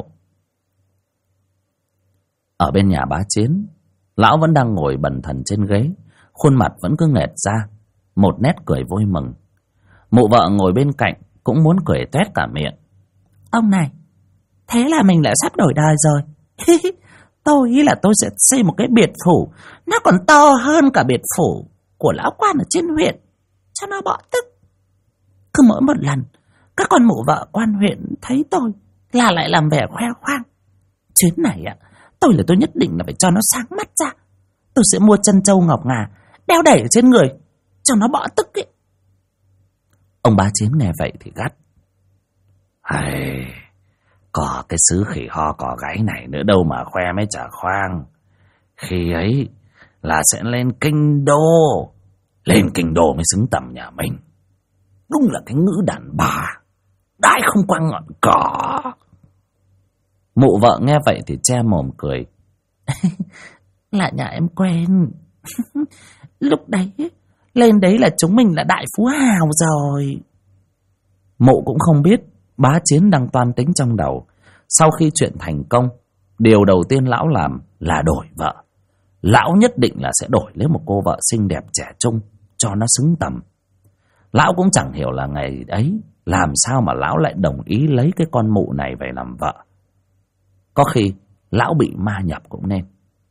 Ở bên nhà bá Chiến, lão vẫn đang ngồi bần thần trên ghế, khuôn mặt vẫn cứ nghệt ra, một nét cười vui mừng. Mụ vợ ngồi bên cạnh cũng muốn cười toét cả miệng. Ông này, thế là mình lại sắp đổi đời rồi. Tôi nghĩ là tôi sẽ xây một cái biệt phủ, nó còn to hơn cả biệt phủ của lão quan ở trên huyện, cho nó bỏ tức. Cứ mỗi một lần các con mụ vợ quan huyện thấy tôi là lại làm vẻ khoe khoang. Chuyến này tôi nhất định là phải cho nó sáng mắt ra. Tôi sẽ mua chân trâu ngọc ngà đeo đẩy ở trên người cho nó bỏ tức ấy. Ông bá Chiến nghe vậy thì gắt. Hay, có cái xứ khỉ ho cò gáy này nữa đâu mà khoe mấy chả khoang. Khi ấy là sẽ lên kinh đô. Lên kinh đô mới xứng tầm nhà mình. Đúng là cái ngữ đàn bà, đãi không qua ngọn cỏ. Mụ vợ nghe vậy thì che mồm cười. Là nhà em quen. Lúc đấy lên đấy là chúng mình là đại phú hào rồi. Mụ cũng không biết bá Chiến đang toan tính trong đầu. Sau khi chuyện thành công, điều đầu tiên lão làm là đổi vợ. Lão nhất định là sẽ đổi lấy một cô vợ xinh đẹp trẻ trung cho nó xứng tầm. Lão cũng chẳng hiểu là ngày ấy làm sao mà lão lại đồng ý lấy cái con mụ này về làm vợ. Có khi lão bị ma nhập cũng nên.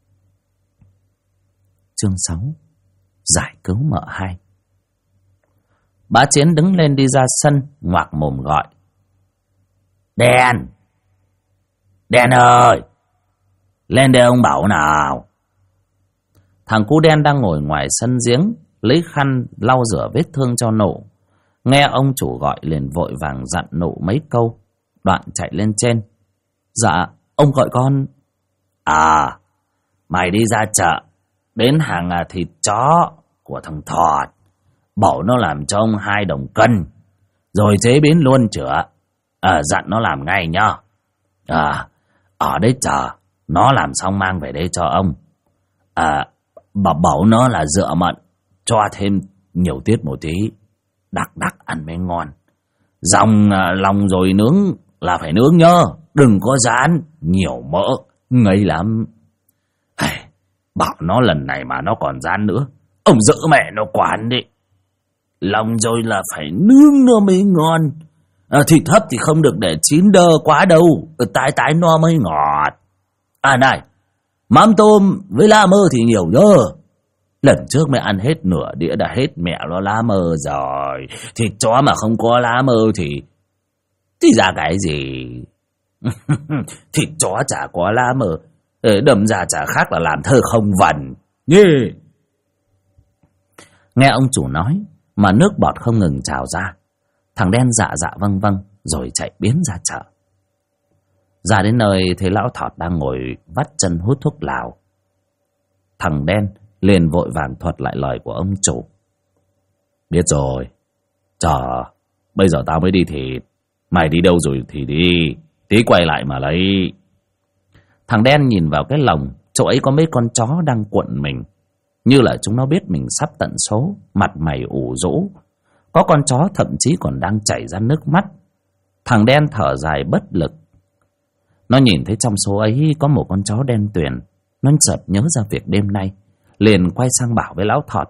Chương 6: Giải cứu mợ hai. Bá Chiến đứng lên đi ra sân, ngoạc mồm gọi. Đen! Đen ơi! Lên đây ông bảo nào. Thằng cu Đen đang ngồi ngoài sân giếng, lấy khăn lau rửa vết thương cho nụ. Nghe ông chủ gọi liền vội vàng dặn nụ mấy câu, đoạn chạy lên trên. Dạ, ông gọi con. À, mày đi ra chợ, đến hàng thịt chó của thằng Thọt, bảo nó làm cho ông 2 đồng cân, rồi chế biến luôn chữa. Dặn nó làm ngay nhá. Ở đấy chờ, nó làm xong mang về đây cho ông. Bảo nó là dựa mận, cho thêm nhiều tiết một tí, đặc đặc ăn mới ngon. Dòng lòng rồi nướng là phải nướng nhớ, đừng có rán, nhiều mỡ, ngấy lắm. Bảo nó lần này mà nó còn rán nữa, ông giữ mẹ nó quán đi. Lòng rồi là phải nướng nó mới ngon. Thịt hấp thì không được để chín đơ quá đâu, tái tái nó mới ngọt. Này, mắm tôm với la mơ thì nhiều nhớ. Lần trước mày ăn hết nửa đĩa đã hết mẹ nó lá mơ rồi. Thịt chó mà không có lá mơ thì ra cái gì? Thịt chó chả có lá mơ, đâm ra chả khác là làm thơ không vần. Nghe ông chủ nói mà nước bọt không ngừng trào ra. Thằng đen dạ dạ vâng vâng rồi chạy biến ra chợ. Ra đến nơi thấy lão thọt đang ngồi vắt chân hút thuốc lào. Thằng đen liền vội vàng thuật lại lời của ông chủ. Biết rồi. Chờ, bây giờ tao mới đi thịt. Mày đi đâu rồi thì đi, tí quay lại mà lấy. Thằng đen nhìn vào cái lồng, chỗ ấy có mấy con chó đang cuộn mình, như là chúng nó biết mình sắp tận số, mặt mày ủ rũ. Có con chó thậm chí còn đang chảy ra nước mắt. Thằng đen thở dài bất lực. Nó nhìn thấy trong số ấy có một con chó đen tuyền. Nó chợt nhớ ra việc đêm nay, liền quay sang bảo với lão thọt.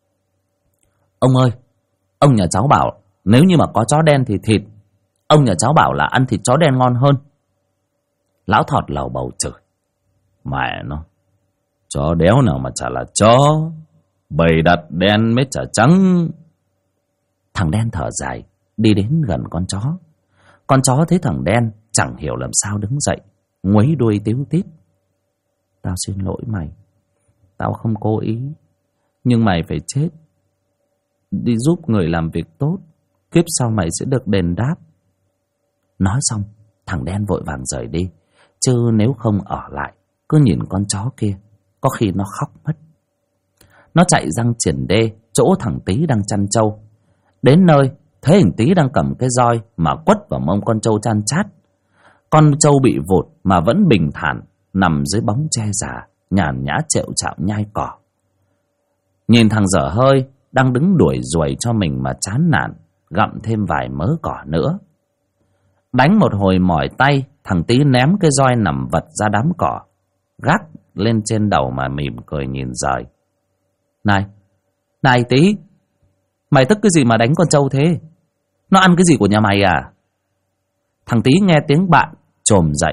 Ông ơi, ông nhà cháu bảo nếu như mà có chó đen thì thịt. Ông nhà cháu bảo là ăn thịt chó đen ngon hơn. Lão thọt lầu bầu chửi. Mẹ nó, chó đéo nào mà chả là chó, bầy đặt đen mới chả trắng. Thằng đen thở dài, đi đến gần con chó. Con chó thấy thằng đen chẳng hiểu làm sao đứng dậy, nguấy đuôi tíu tít. Tao xin lỗi mày, tao không cố ý, nhưng mày phải chết. Đi giúp người làm việc tốt, kiếp sau mày sẽ được đền đáp. Nói xong, thằng đen vội vàng rời đi, chứ nếu không ở lại, cứ nhìn con chó kia, có khi nó khóc mất. Nó chạy răng triển đê, chỗ thằng Tý đang chăn trâu. Đến nơi, thấy thằng Tý đang cầm cái roi mà quất vào mông con trâu chan chát. Con trâu bị vụt mà vẫn bình thản, nằm dưới bóng tre già, nhàn nhã trẹo chạo nhai cỏ. Nhìn thằng dở hơi đang đứng đuổi ruồi cho mình mà chán nản, gặm thêm vài mớ cỏ nữa. Đánh một hồi mỏi tay, thằng Tý ném cái roi nằm vật ra đám cỏ, gác lên trên đầu mà mỉm cười nhìn rời. Này Tý, mày tức cái gì mà đánh con trâu thế? Nó ăn cái gì của nhà mày à? Thằng Tý nghe tiếng bạn chồm dậy.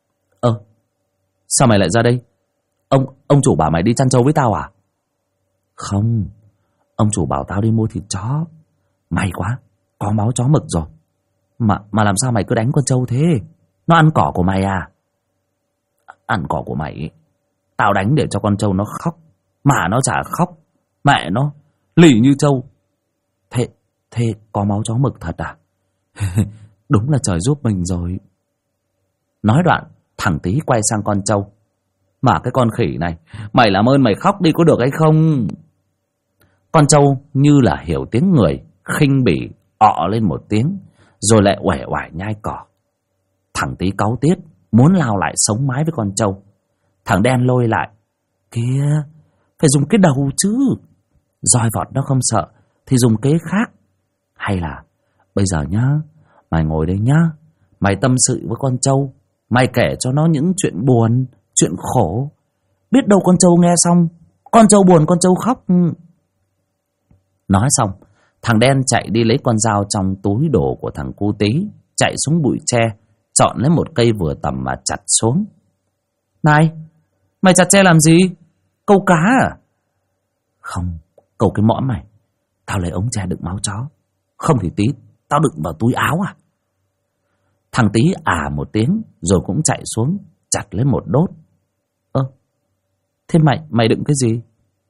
Sao mày lại ra đây? Ông chủ bảo mày đi chăn trâu với tao à? Không, ông chủ bảo tao đi mua thịt chó. May quá, có máu chó mực rồi. Mà làm sao mày cứ đánh con trâu thế? Nó ăn cỏ của mày à? Ăn cỏ của mày? Tao đánh để cho con trâu nó khóc, mà nó chả khóc. Mẹ nó, lì như trâu. Thế có máu chó mực thật à? Đúng là trời giúp mình rồi. Nói đoạn, thằng Tý quay sang con trâu. Mà cái con khỉ này, mày làm ơn mày khóc đi có được hay không? Con trâu như là hiểu tiếng người, khinh bỉ ọ lên một tiếng, rồi lại uể oải nhai cỏ. Thằng Tý cáu tiết, muốn lao lại sống mái với con trâu. Thằng đen lôi lại. Kìa, phải dùng cái đầu chứ. Roi vọt nó không sợ thì dùng kế khác. Hay là bây giờ nhá, mày ngồi đây nhá, mày tâm sự với con trâu, mày kể cho nó những chuyện buồn, chuyện khổ. Biết đâu con trâu nghe xong, con trâu buồn, con trâu khóc. Nói xong, thằng đen chạy đi lấy con dao trong túi đồ của thằng cu Tý, chạy xuống bụi tre, chọn lấy một cây vừa tầm mà chặt xuống. Này, mày chặt tre làm gì? Câu cá à? Không, câu cái mõm mày. Tao lấy ống tre đựng máu chó. Không thì Tí, tao đựng vào túi áo à? Thằng Tý một tiếng rồi cũng chạy xuống chặt lấy một đốt. Thế mày đựng cái gì?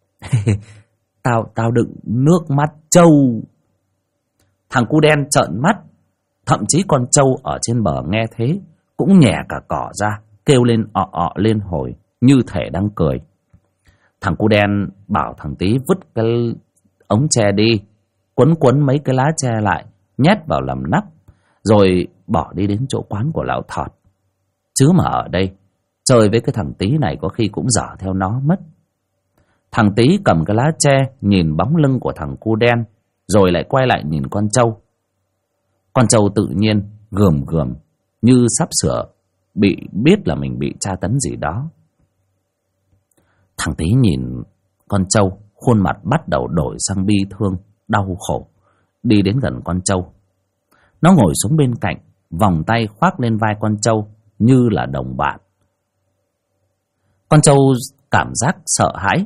Tao đựng nước mắt trâu. Thằng cu đen trợn mắt. Thậm chí con trâu ở trên bờ nghe thế cũng nhè cả cỏ ra, kêu lên ọ lên hồi, như thể đang cười. Thằng cu đen bảo thằng Tý vứt cái ống tre đi, quấn mấy cái lá tre lại, nhét vào làm nắp, rồi bỏ đi đến chỗ quán của lão thọt. Chứ mà ở đây chơi với cái thằng Tý này có khi cũng dở theo nó mất. Thằng Tý cầm cái lá tre, nhìn bóng lưng của thằng cu đen, rồi lại quay lại nhìn con trâu. Con trâu tự nhiên gườm như sắp sửa biết là mình bị tra tấn gì đó. Thằng Tý nhìn con trâu, khuôn mặt bắt đầu đổi sang bi thương, đau khổ, đi đến gần con trâu. Nó ngồi xuống bên cạnh, vòng tay khoác lên vai con trâu như là đồng bạn. Con trâu cảm giác sợ hãi,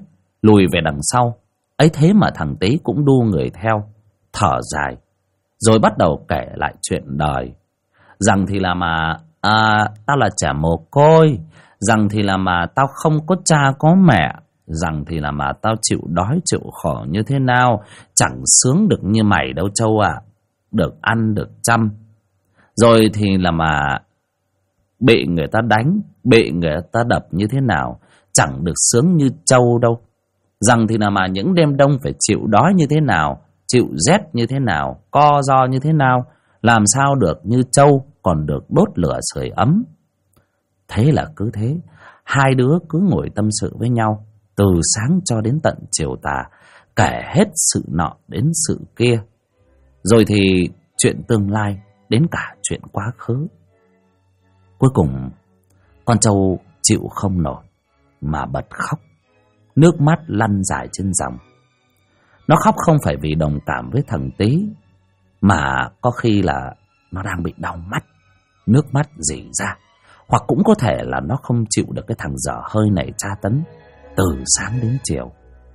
lùi về đằng sau. Ấy thế mà thằng Tý cũng đu người theo, thở dài, rồi bắt đầu kể lại chuyện đời. Rằng thì là mà tao là trẻ mồ côi, rằng thì là mà tao không có cha có mẹ, rằng thì là mà tao chịu đói chịu khổ như thế nào, chẳng sướng được như mày đâu Châu ạ. Được ăn được chăm, rồi thì là mà bị người ta đánh, bị người ta đập như thế nào, chẳng được sướng như Châu đâu. Rằng thì là mà những đêm đông phải chịu đói như thế nào, chịu rét như thế nào, co ro như thế nào, làm sao được như Châu còn được đốt lửa sưởi ấm. Thế là cứ thế, hai đứa cứ ngồi tâm sự với nhau từ sáng cho đến tận chiều tà, kể hết sự nọ đến sự kia, rồi thì chuyện tương lai đến cả chuyện quá khứ. Cuối cùng con trâu chịu không nổi mà bật khóc, nước mắt lăn dài trên dòng. Nó khóc không phải vì đồng cảm với thằng Tý, mà có khi là nó đang bị đau mắt, nước mắt rỉ ra. Hoặc cũng có thể là nó không chịu được cái thằng dở hơi này tra tấn từ sáng đến chiều.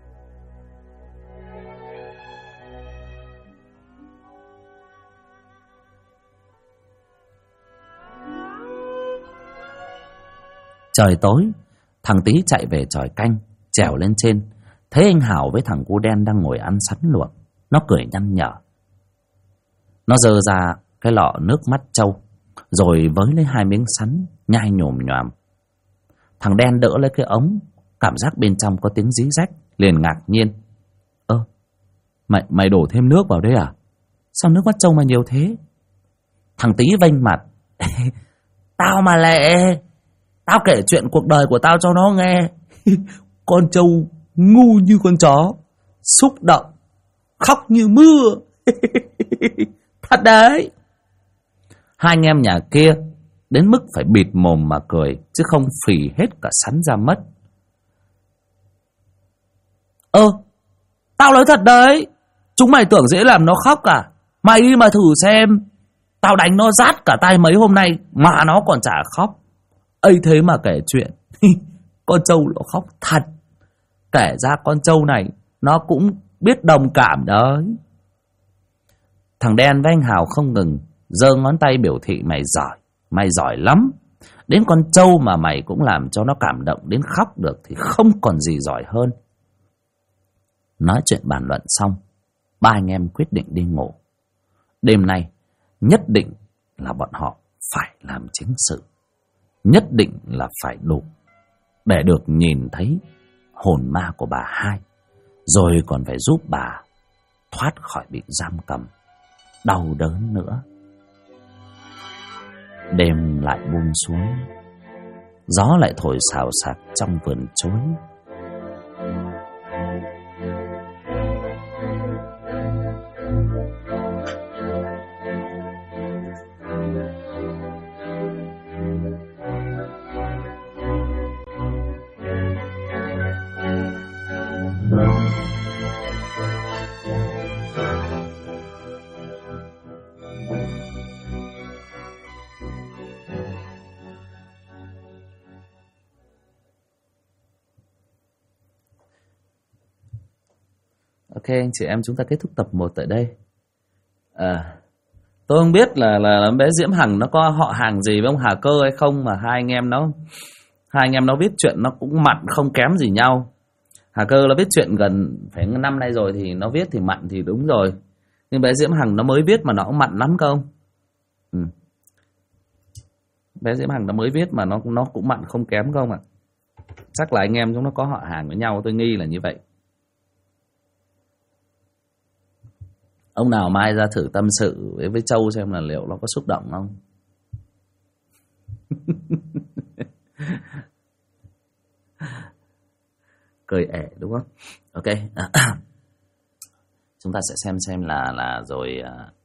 Trời tối, thằng Tý chạy về chòi canh, trèo lên trên, thấy anh Hào với thằng cu đen đang ngồi ăn sắn luộc. Nó cười nhăn nhở. Nó giơ ra cái lọ nước mắt trâu, rồi với lấy 2 miếng sắn, nhai nhồm nhoàm. Thằng đen đỡ lấy cái ống, cảm giác bên trong có tiếng rí rách, liền ngạc nhiên. Mày đổ thêm nước vào đấy à? Sao nước mắt trâu mà nhiều thế? Thằng Tý vênh mặt. Tao mà lẹ, tao kể chuyện cuộc đời của tao cho nó nghe. Con trâu ngu như con chó, xúc động, khóc như mưa. Thật đấy. Hai anh em nhà kia đến mức phải bịt mồm mà cười, chứ không phì hết cả sắn ra mất. Tao nói thật đấy, chúng mày tưởng dễ làm nó khóc à? Mày đi mà thử xem, tao đánh nó rát cả tay mấy hôm nay mà nó còn chả khóc. Ấy thế mà kể chuyện. Con trâu nó khóc thật. Kể ra con trâu này nó cũng biết đồng cảm đấy. Thằng đen với anh Hào không ngừng giơ ngón tay biểu thị mày giỏi lắm. Đến con trâu mà mày cũng làm cho nó cảm động đến khóc được thì không còn gì giỏi hơn. Nói chuyện bàn luận xong, ba anh em quyết định đi ngủ. Đêm nay nhất định là bọn họ phải làm chính sự, nhất định là phải đủ để được nhìn thấy hồn ma của bà hai, rồi còn phải giúp bà thoát khỏi bị giam cầm đau đớn nữa. Đêm lại buông xuống, gió lại thổi xào xạc trong vườn chuối. Ok anh chị em, chúng ta kết thúc tập 1 tại đây. Tôi không biết là bé Diễm Hằng nó có họ hàng gì với ông Hà Cơ hay không, mà hai anh em nó viết chuyện nó cũng mặn không kém gì nhau. Hà Cơ nó viết chuyện gần phải năm nay rồi thì nó viết thì mặn thì đúng rồi, nhưng bé Diễm Hằng nó mới viết mà nó cũng mặn lắm không? Bé Diễm Hằng nó mới viết mà nó cũng mặn không kém không ạ? Chắc là anh em chúng nó có họ hàng với nhau, tôi nghi là như vậy. Ông nào mai ra thử tâm sự với Châu xem là liệu nó có xúc động không. Cười ẻ đúng không? Ok. Chúng ta sẽ xem là rồi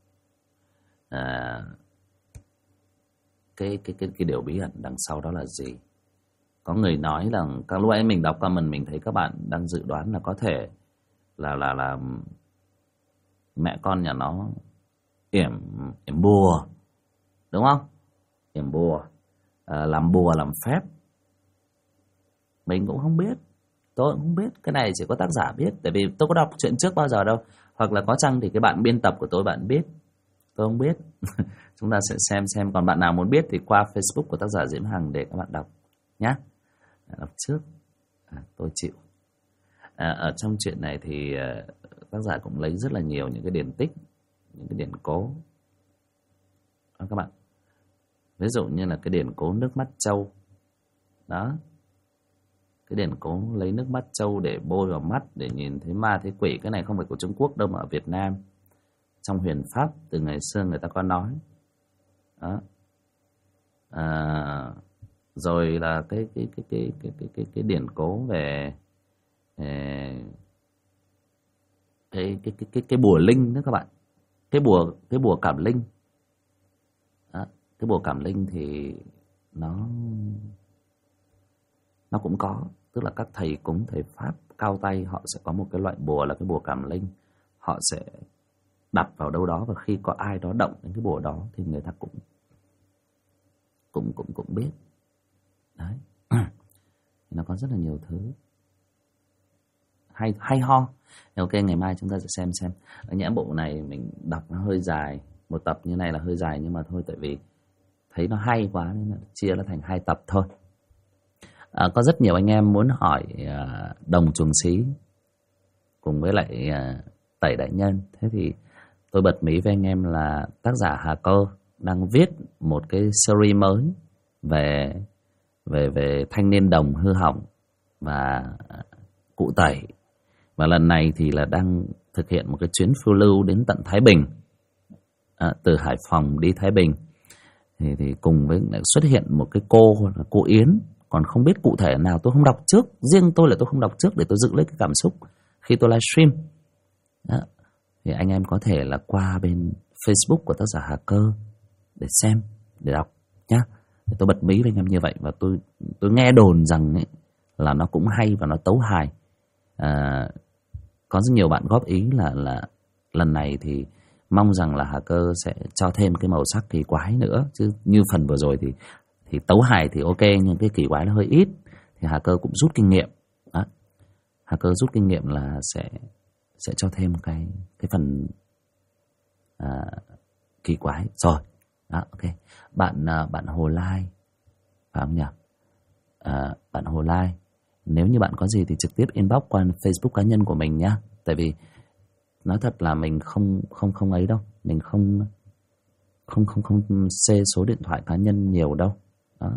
cái điều bí ẩn đằng sau đó là gì. Có người nói là các lúc ấy mình đọc comment mình thấy các bạn đang dự đoán là có thể là mẹ con nhà nó yểm bùa, đúng không? Yểm bùa, làm bùa làm phép. Mình cũng không biết. Tôi cũng không biết, cái này chỉ có tác giả biết, tại vì tôi có đọc chuyện trước bao giờ đâu. Hoặc là có chăng thì cái bạn biên tập của tôi bạn biết, tôi không biết. Chúng ta sẽ xem, còn bạn nào muốn biết thì qua Facebook của tác giả Diễm Hằng để các bạn đọc nhé. Đọc trước, tôi chịu. Ở trong chuyện này thì tác giả cũng lấy rất là nhiều những cái điển tích, những cái điển cố đó các bạn. Ví dụ như là cái điển cố nước mắt trâu đó, cái điển cố lấy nước mắt trâu để bôi vào mắt để nhìn thấy ma thấy quỷ. Cái này không phải của Trung Quốc đâu mà ở Việt Nam, trong huyền pháp từ ngày xưa người ta có nói đó. Rồi là cái điển cố về cái bùa linh đó các bạn, cái bùa cảm linh đó. Cái bùa cảm linh thì nó cũng có, tức là các thầy cúng thầy pháp cao tay họ sẽ có một cái loại bùa là cái bùa cảm linh, họ sẽ đặt vào đâu đó, và khi có ai đó động đến cái bùa đó thì người ta cũng biết đấy. Nó có rất là nhiều thứ hay ho. Ok, ngày mai chúng ta sẽ xem. Nhã bộ này mình đọc nó hơi dài, một tập như này là hơi dài, nhưng mà thôi, tại vì thấy nó hay quá nên là chia nó thành 2 tập thôi. Có rất nhiều anh em muốn hỏi Đồng Chuồng Xí cùng với lại Tẩy Đại Nhân. Thế thì tôi bật mí với anh em là tác giả Hà Cơ đang viết một cái series mới về thanh niên đồng hư hỏng và cụ Tẩy. Và lần này thì là đang thực hiện một cái chuyến phiêu lưu đến tận Thái Bình, từ Hải Phòng đi Thái Bình. Thì cùng với xuất hiện một cái cô là cô Yến, còn không biết cụ thể nào tôi không đọc trước. Riêng tôi là tôi không đọc trước để tôi giữ lấy cái cảm xúc khi tôi livestream. Thì anh em có thể là qua bên Facebook của tác giả Hà Cơ để xem, để đọc nhá. Tôi bật mí với anh em như vậy. Và tôi nghe đồn rằng ấy, là nó cũng hay và nó tấu hài. Có rất nhiều bạn góp ý là lần này thì mong rằng là Hà Cơ sẽ cho thêm cái màu sắc kỳ quái nữa, chứ như phần vừa rồi thì tấu hài thì ok, nhưng cái kỳ quái nó hơi ít. Thì Hà Cơ cũng rút kinh nghiệm đó. Hà Cơ rút kinh nghiệm là sẽ cho thêm cái phần kỳ quái rồi đó. Ok, bạn Hồ Lai phải không nhỉ? Bạn Hồ Lai, nếu như bạn có gì thì trực tiếp inbox qua Facebook cá nhân của mình nhá. Tại vì nói thật là mình không ấy đâu, mình không share số điện thoại cá nhân nhiều đâu đó.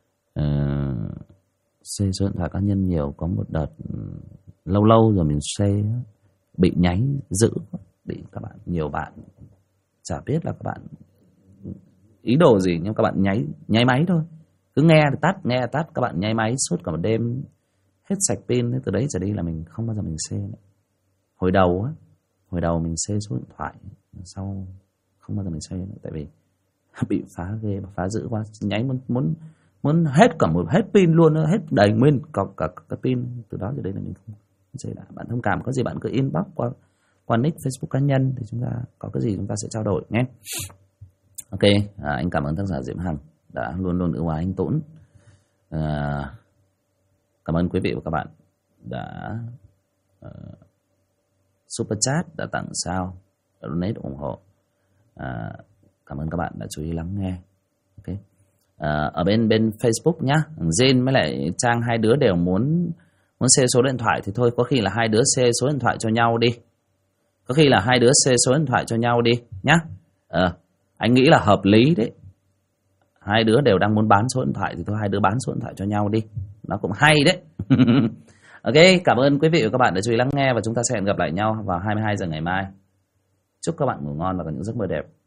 Share số điện thoại cá nhân nhiều, có một đợt lâu rồi mình share bị nháy dữ, bị các bạn, nhiều bạn chả biết là các bạn ý đồ gì, nhưng các bạn nháy máy thôi, cứ nghe thì tắt, các bạn nháy máy suốt cả một đêm hết sạch pin. Từ đấy trở đi là mình không bao giờ mình share nữa. Hồi đầu mình share số điện thoại, sau không bao giờ mình share nữa, tại vì bị phá ghê và phá dữ quá, nháy muốn hết hết pin luôn, hết đầy nguyên cả pin. Từ đó trở đây là mình không share lại. Bạn thông cảm, có gì bạn cứ inbox qua nick Facebook cá nhân thì chúng ta có cái gì chúng ta sẽ trao đổi nhé. Ok, anh cảm ơn tác giả Diễm Hằng đã luôn luôn ưu ái anh Tũng. Cảm ơn quý vị và các bạn đã super chat, đã tặng sao, đã donate ủng hộ. Cảm ơn các bạn đã chú ý lắng nghe. Ok, ở bên Facebook nhá, Jin với lại Trang, hai đứa đều muốn share số điện thoại thì thôi, có khi là hai đứa share số điện thoại cho nhau đi. Nhá. Anh nghĩ là hợp lý đấy. Hai đứa đều đang muốn bán số điện thoại thì thôi, hai đứa bán số điện thoại cho nhau đi, nó cũng hay đấy. Ok, cảm ơn quý vị và các bạn đã chú ý lắng nghe, và chúng ta sẽ hẹn gặp lại nhau vào 22 giờ ngày mai. Chúc các bạn ngủ ngon và có những giấc mơ đẹp.